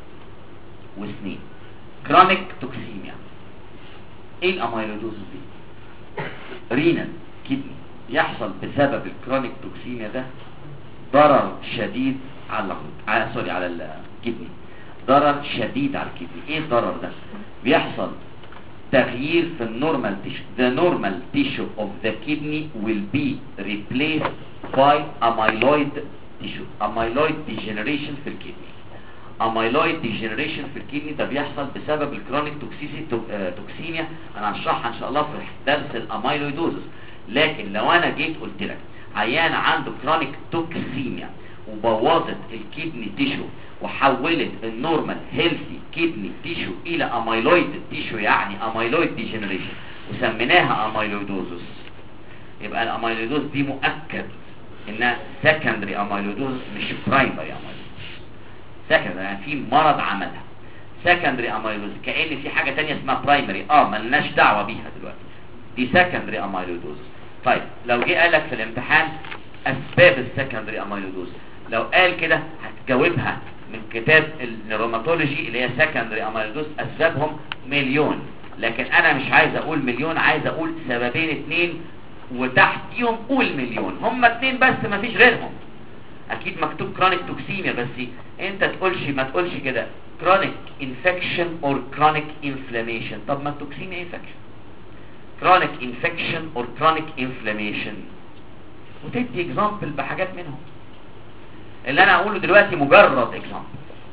وسنين. كرونيك توكسيميا. ايه الاميلويدوزس دي؟ رينال كدني يحصل بسبب الكرونيك توكسيميا ده ضرر شديد على اللغط على سوري على الكدني، ضرر شديد على الكدني. ايه الضرر ده؟ بيحصل تغيير في النورمال تيشو. the normal tissue of the kidney will be replaced by amyloid tissue. amyloid degeneration في الكدني. amyloid degeneration في الكدني ده بيحصل بسبب الكرونيك توكسيميا. انا هشرحها ان شاء الله في درس الاميلويدوزس. لكن لو انا جيت قلت لك عيان عنده كرونيك توكسيميا وبوظت الكدني تيشو وحولت النورمال هيلثي كدني تيشو الى اميلويد تيشو، يعني اميلويد ديجنريشن، وسميناها اميلويدوزس، يبقى الاميلويدوز دي مؤكد انها سكندري اميلويدوز مش برايمري اميلويدوز. سكندري يعني في مرض عملها سكندري اميلويدوز، كأن في حاجه تانية اسمها برايمري اه ملناش دعوه بيها دلوقتي، دي سكندري اميلويدوز. طيب لو جه قال لك في الامتحان اسباب السكندري اميلويدوز، لو قال كده هتجاوبها من كتاب النيروماتولوجي اللي هي سكندري اميلويدوز اسبابهم مليون، لكن انا مش عايز اقول مليون، عايز اقول سببين اتنين وتحتيهم قول مليون، هم اتنين بس ما فيش غيرهم. اكيد مكتوب كرونيك توكسيميا بس انت تقولش ما تقولش كده كرونيك انفكشن اور كرونيك انفلاميشن. طب ما التوكسيميا انفكشن، كرونيك انفكشن اور كرونيك انفلاميشن، وتدي اكزامبل بحاجات منهم. اللي انا اقوله دلوقتي مجرد اكزامبل،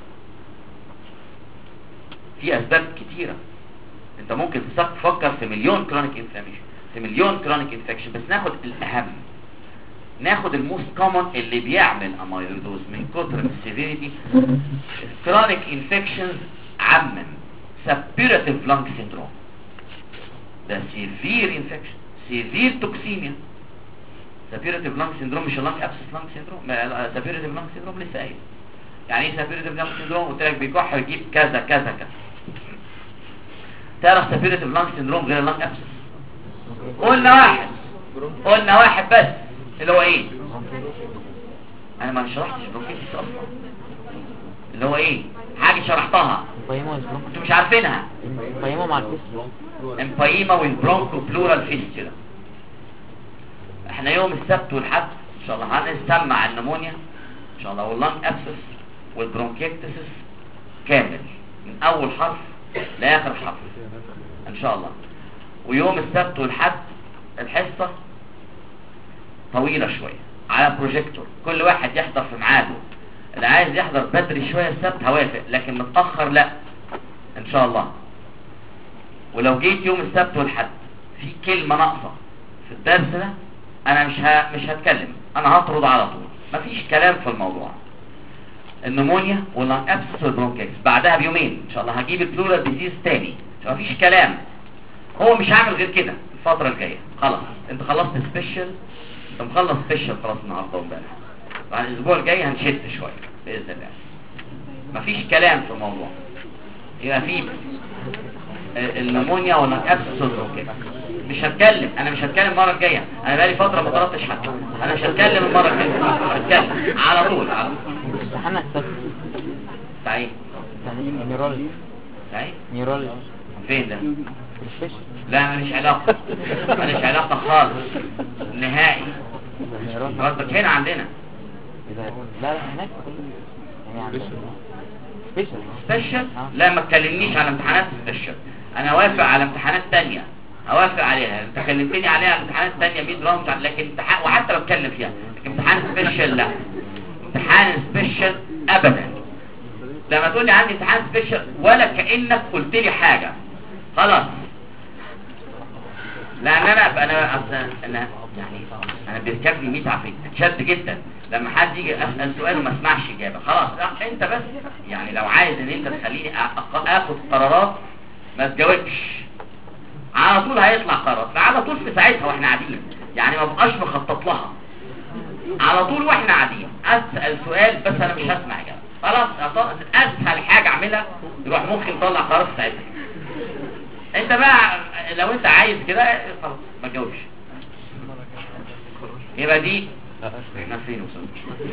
في اسباب كتيره. انت ممكن تفكر في مليون كرونيك انفلاميشن، في مليون كرونيك انفكشن، بس ناخد الاهم، ناخد الموست كومن اللي بيعمل اميلويدوز من كتر السيفيريتي. كرونيك انفكشنز عمم سبيراتيف لانج سيندروم، ده سيفير انفكشن، سيفير توكسيميا. سبيراتيف لانج سيندروم مش اللانج ابسس لانج سيندروم، سبيراتيف لانج سيندروم لسه قايل. يعني ايه سبيراتيف لانج سيندروم؟ قلت لك بيكح يجيب كذا كذا كذا. تعرف سبيراتيف لانج سيندروم غير اللانج ابسس؟ قلنا واحد، قلنا واحد بس اللي هو ايه؟ انا ما شرحتش برونكيتس اصلا. اللي هو ايه؟ حاجه شرحتها انتوا مش عارفينها. امبايما مع الفيستولا، امبايما والبرونكو بلورال فيستولا. احنا يوم السبت والحد ان شاء الله هنسمع النمونيا ان شاء الله واللانج ابسس والبرونكيتسس كامل من اول حرف لاخر حرف ان شاء الله. ويوم السبت والحد الحصه طويله شويه على بروجيكتور، كل واحد يحضر في ميعاده. اللي عايز يحضر بدري شويه السبت هوافق، لكن متاخر لا ان شاء الله. ولو جيت يوم السبت والحد في كلمه ناقصه في الدرس ده انا مش ه... مش هتكلم، انا هطرد على طول، مفيش كلام في الموضوع. النمونيا واللانج ابسس والبرونكيتس بعدها بيومين ان شاء الله هجيب البلورال ديزيز تاني، مفيش كلام. هو مش هعمل غير كده الفتره الجايه. خلاص انت خلصت سبيشال، انت مخلص سبيشال خلاص النهارده وامبارح، بعد الاسبوع الجاي هنشد شويه باذن الله. مفيش كلام في الموضوع. يبقى في النمونيا واللانج ابسس والبرونكيتس مش هتكلم، انا مش هتكلم المره الجايه، انا بقالي فتره ما طلبتش حد، انا مش هتكلم المره الجايه، هتكلم على طول على طول. امتحان السبت بتاع ايه؟ نيورولوجي. بتاع ايه؟ نيورولوجي فين ده؟ الفيش. لا ماليش علاقه، ماليش علاقه خالص نهائي. قصدك هنا عندنا؟ لا لا هناك يعني عندنا سبيشال. سبيشال؟ لا ما تكلمنيش على امتحانات سبيشال، انا وافق على امتحانات تانية اوافق عليها. انت كلمتني عليها امتحانات تانية ميد راوند، لكن امتحان وحتى بتكلم فيها، لكن امتحان سبيشال لا. امتحان سبيشال ابدا. لما تقول لي عندي امتحان سبيشال ولا كانك قلت لي حاجه خلاص. لان انا انا انا يعني انا بيركبني ميت عفريت، اتشد جدا لما حد يجي اسال سؤال وما اسمعش اجابه. خلاص لا انت بس يعني لو عايز ان انت تخليني اخد قرارات ما تجاوبش على طول هيطلع قرار على طول في ساعتها واحنا قاعدين، يعني ما بقاش مخطط لها. على طول واحنا قاعدين اسال سؤال، بس انا مش هسمع اجابه. خلاص اسهل حاجه اعملها يروح مخي مطلع قرار في ساعتها. انت بقى لو انت عايز كده خلاص ما تجاوبش. يبقى دي احنا فين وصلنا؟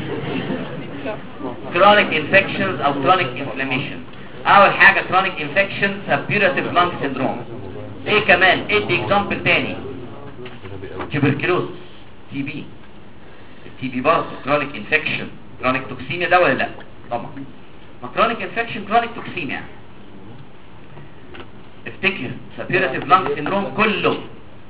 chronic infections او chronic inflammation. اول حاجه chronic infection suppurative lung syndrome. ايه كمان؟ ادي اكزامبل تاني. tuberculosis تي بي. التي بي برضه chronic infection. chronic toxemia ده ولا لا؟ طبعا. ما chronic infection chronic toxemia. افتكر suppurative lung syndrome كله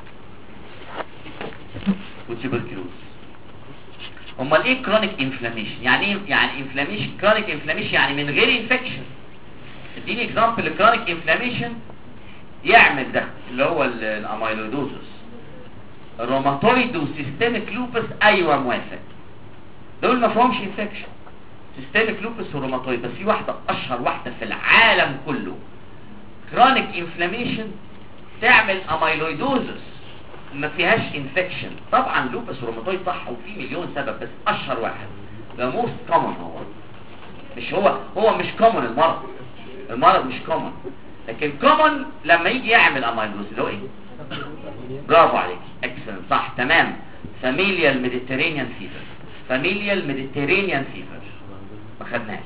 وتوبركلوز. امال ايه chronic inflammation؟ يعني ايه يعني inflammation؟ chronic inflammation يعني من غير infection. اديني اكزامبل الكرونيك انفلاميشن يعمل ده اللي هو الاميلويدوزس. الروماتويد وسيستميك لوبس ايوه موافق، دول ما فيهمش انفكشن. سيستميك لوبس وروماتويد، بس في واحده اشهر واحده في العالم كله كرونيك انفلاميشن تعمل اميلويدوزس ما فيهاش انفكشن. طبعا لوبس وروماتويد صح وفي مليون سبب، بس اشهر واحد ده موست كومن. هو مش هو هو مش كومن المرض، المرض مش كومن، لكن كومن لما يجي يعمل اميلوز اللي هو ايه؟ برافو عليك، اكسلنت، صح تمام. فاميليال ميديترينيان فيفر. فاميليال ميديترينيان فيفر ما خدناش.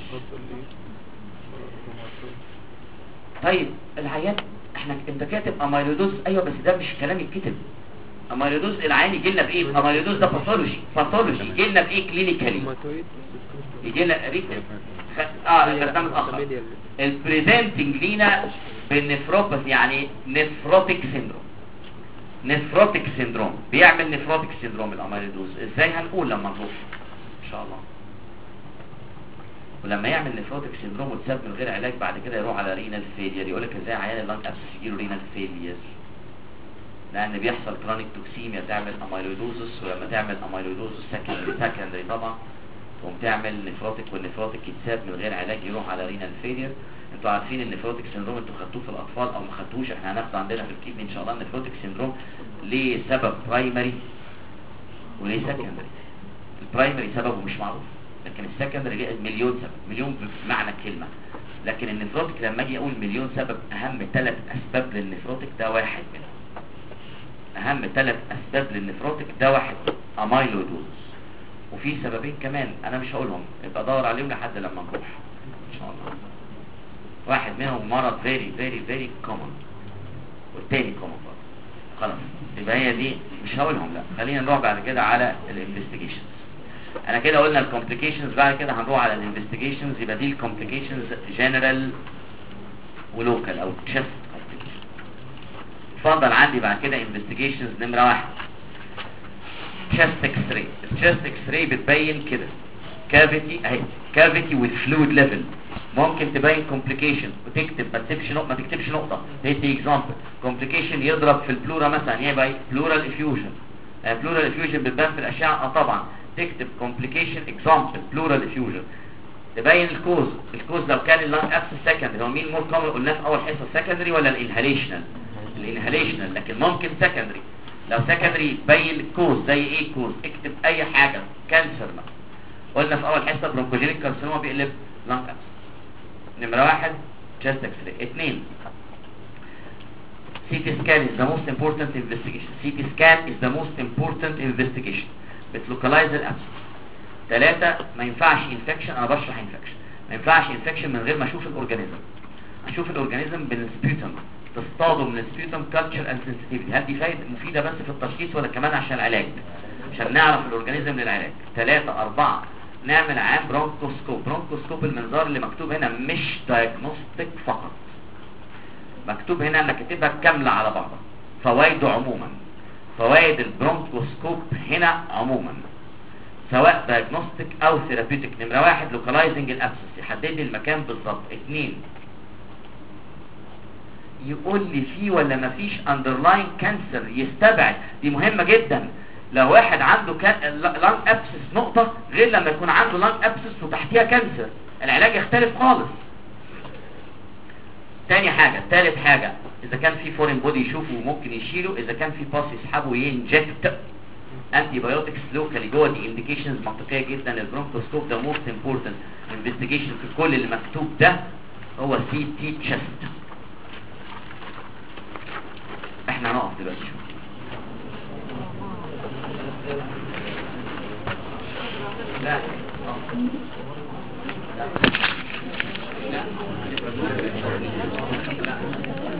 طيب العيان احنا انت كاتب اميلودوز، ايوه بس ده مش كلام يتكتب. اميلودوز العيان يجي لنا بايه؟ اميلودوز ده باثولوجي، باثولوجي يجي لنا بايه كلينيكالي؟ يجي لنا ريتن خ... اه ده متاخر. البريزنتنج لينا بالنفروباثي، يعني نفروتيك سيندروم. نفروتيك سيندروم بيعمل نفروتيك سيندروم الاميلودوز. ازاي؟ هنقول لما نروح ان شاء الله. ولما يعمل نفروتيك سيندروم وتساب من غير علاج بعد كده يروح على رينال فيلير. يقول لك ازاي عيان اللنج ابسس يجيله رينال فيلير؟ لان بيحصل كرونيك توكسيميا تعمل اميلودوزس، ولما تعمل اميلودوزس سكندري سكندري طبعا تقوم تعمل نفروتيك، والنفروتيك يتساب من غير علاج يروح على رينال فيلير. انتوا عارفين النفروتيك سيندروم انتوا خدتوه في الاطفال او ما خدتوش، احنا هناخده عندنا في الكيدني ان شاء الله. النفروتيك سيندروم ليه سبب برايمري وليه سكندري. البرايمري سببه مش معروف، لكن السكندري ليه مليون سبب، مليون بمعنى الكلمه. لكن النفروتيك لما اجي اقول مليون سبب، اهم ثلاث اسباب للنفروتيك ده واحد منهم. اهم ثلاث اسباب للنفروتيك ده واحد اميلودوز. وفي سببين كمان انا مش هقولهم، يبقى ادور عليهم لحد لما نروح ان شاء الله. واحد منهم مرض فيري فيري فيري كومن، والتاني كومن برضه. خلاص يبقى هي دي مش هقولهم، لا خلينا نروح بعد كده على الانفستيجيشنز. انا كده قلنا الكومبليكيشنز، بعد كده هنروح على الانفستيجيشنز. يبقى دي الكومبليكيشنز جنرال ولوكال او تشست كومبليكيشن. اتفضل عندي بعد كده انفستيجيشنز. نمره واحد تشست اكس راي. التشست اكس راي بتبين كده كافيتي اهي، كافيتي وذ فلويد ليفل. ممكن تبين كومبليكيشن وتكتب، ما تكتبش نقطه، ما تكتبش نقطه، تدي اكزامبل. كومبليكيشن يضرب في البلورا مثلا، يبقى بلورال افيوجن. بلورال افيوجن بتبان في الاشعه اه طبعا، تكتب كومبليكيشن اكزامبل بلورال افيوجن. تبين الكوز. الكوز لو كان اللانج ابسس سكندري، هو مين مور كومن قلناه في اول حصه؟ سكندري ولا الانهاليشنال؟ الانهاليشنال، لكن ممكن سكندري. لو سكندري بين الكوز زي ايه كوز؟ اكتب اي حاجه، كانسر مثلا. قلنا في اول حصه برونكوجينيك كارسينوما بيقلب لانج ابسس. نمره واحد تشست اكس راي. اثنين سي تي سكان is the most important investigation. سي تي سكان is the most important investigation. بتلوكالايز الابسس. ثلاثة ما ينفعش انفكشن، انا بشرح انفكشن، ما ينفعش انفكشن من غير ما اشوف الاورجانيزم. اشوف الاورجانيزم بالسبيوتم، تصطاده من السبيوتم كالتشر اند سنسيتيفيتي. هل دي فايده مفيده بس في التشخيص ولا كمان عشان العلاج؟ عشان نعرف الاورجانيزم للعلاج. ثلاثة أربعة نعمل عام برونكوسكوب. برونكوسكوب المنظار اللي مكتوب هنا مش دايجنوستيك فقط، مكتوب هنا انا كاتبها كامله على بعضها. فوائده عموما، فوائد البرونكوسكوب هنا عموما سواء دايجنوستيك او ثيرابيوتيك. نمره واحد لوكالايزنج الابسس، يحدد لي المكان بالظبط. اثنين يقول لي فيه ولا ما فيش اندرلاين كانسر، يستبعد. دي مهمه جدا. لو واحد عنده كان لانج ابسس نقطه غير لما يكون عنده لانج ابسس وتحتيها كانسر، العلاج يختلف خالص. تاني حاجه، ثالث حاجه، اذا كان في فورين بودي يشوفه وممكن يشيله، اذا كان في باس يسحبه ينجكت انتي بايوتكس لوكالي جوه دي انديكيشنز منطقيه جدا. البرونكوسكوب ده موست امبورتنت انفستيجيشن في كل اللي مكتوب ده هو سي تي تشست. احنا هنقف دلوقتي شويه. لا لا لا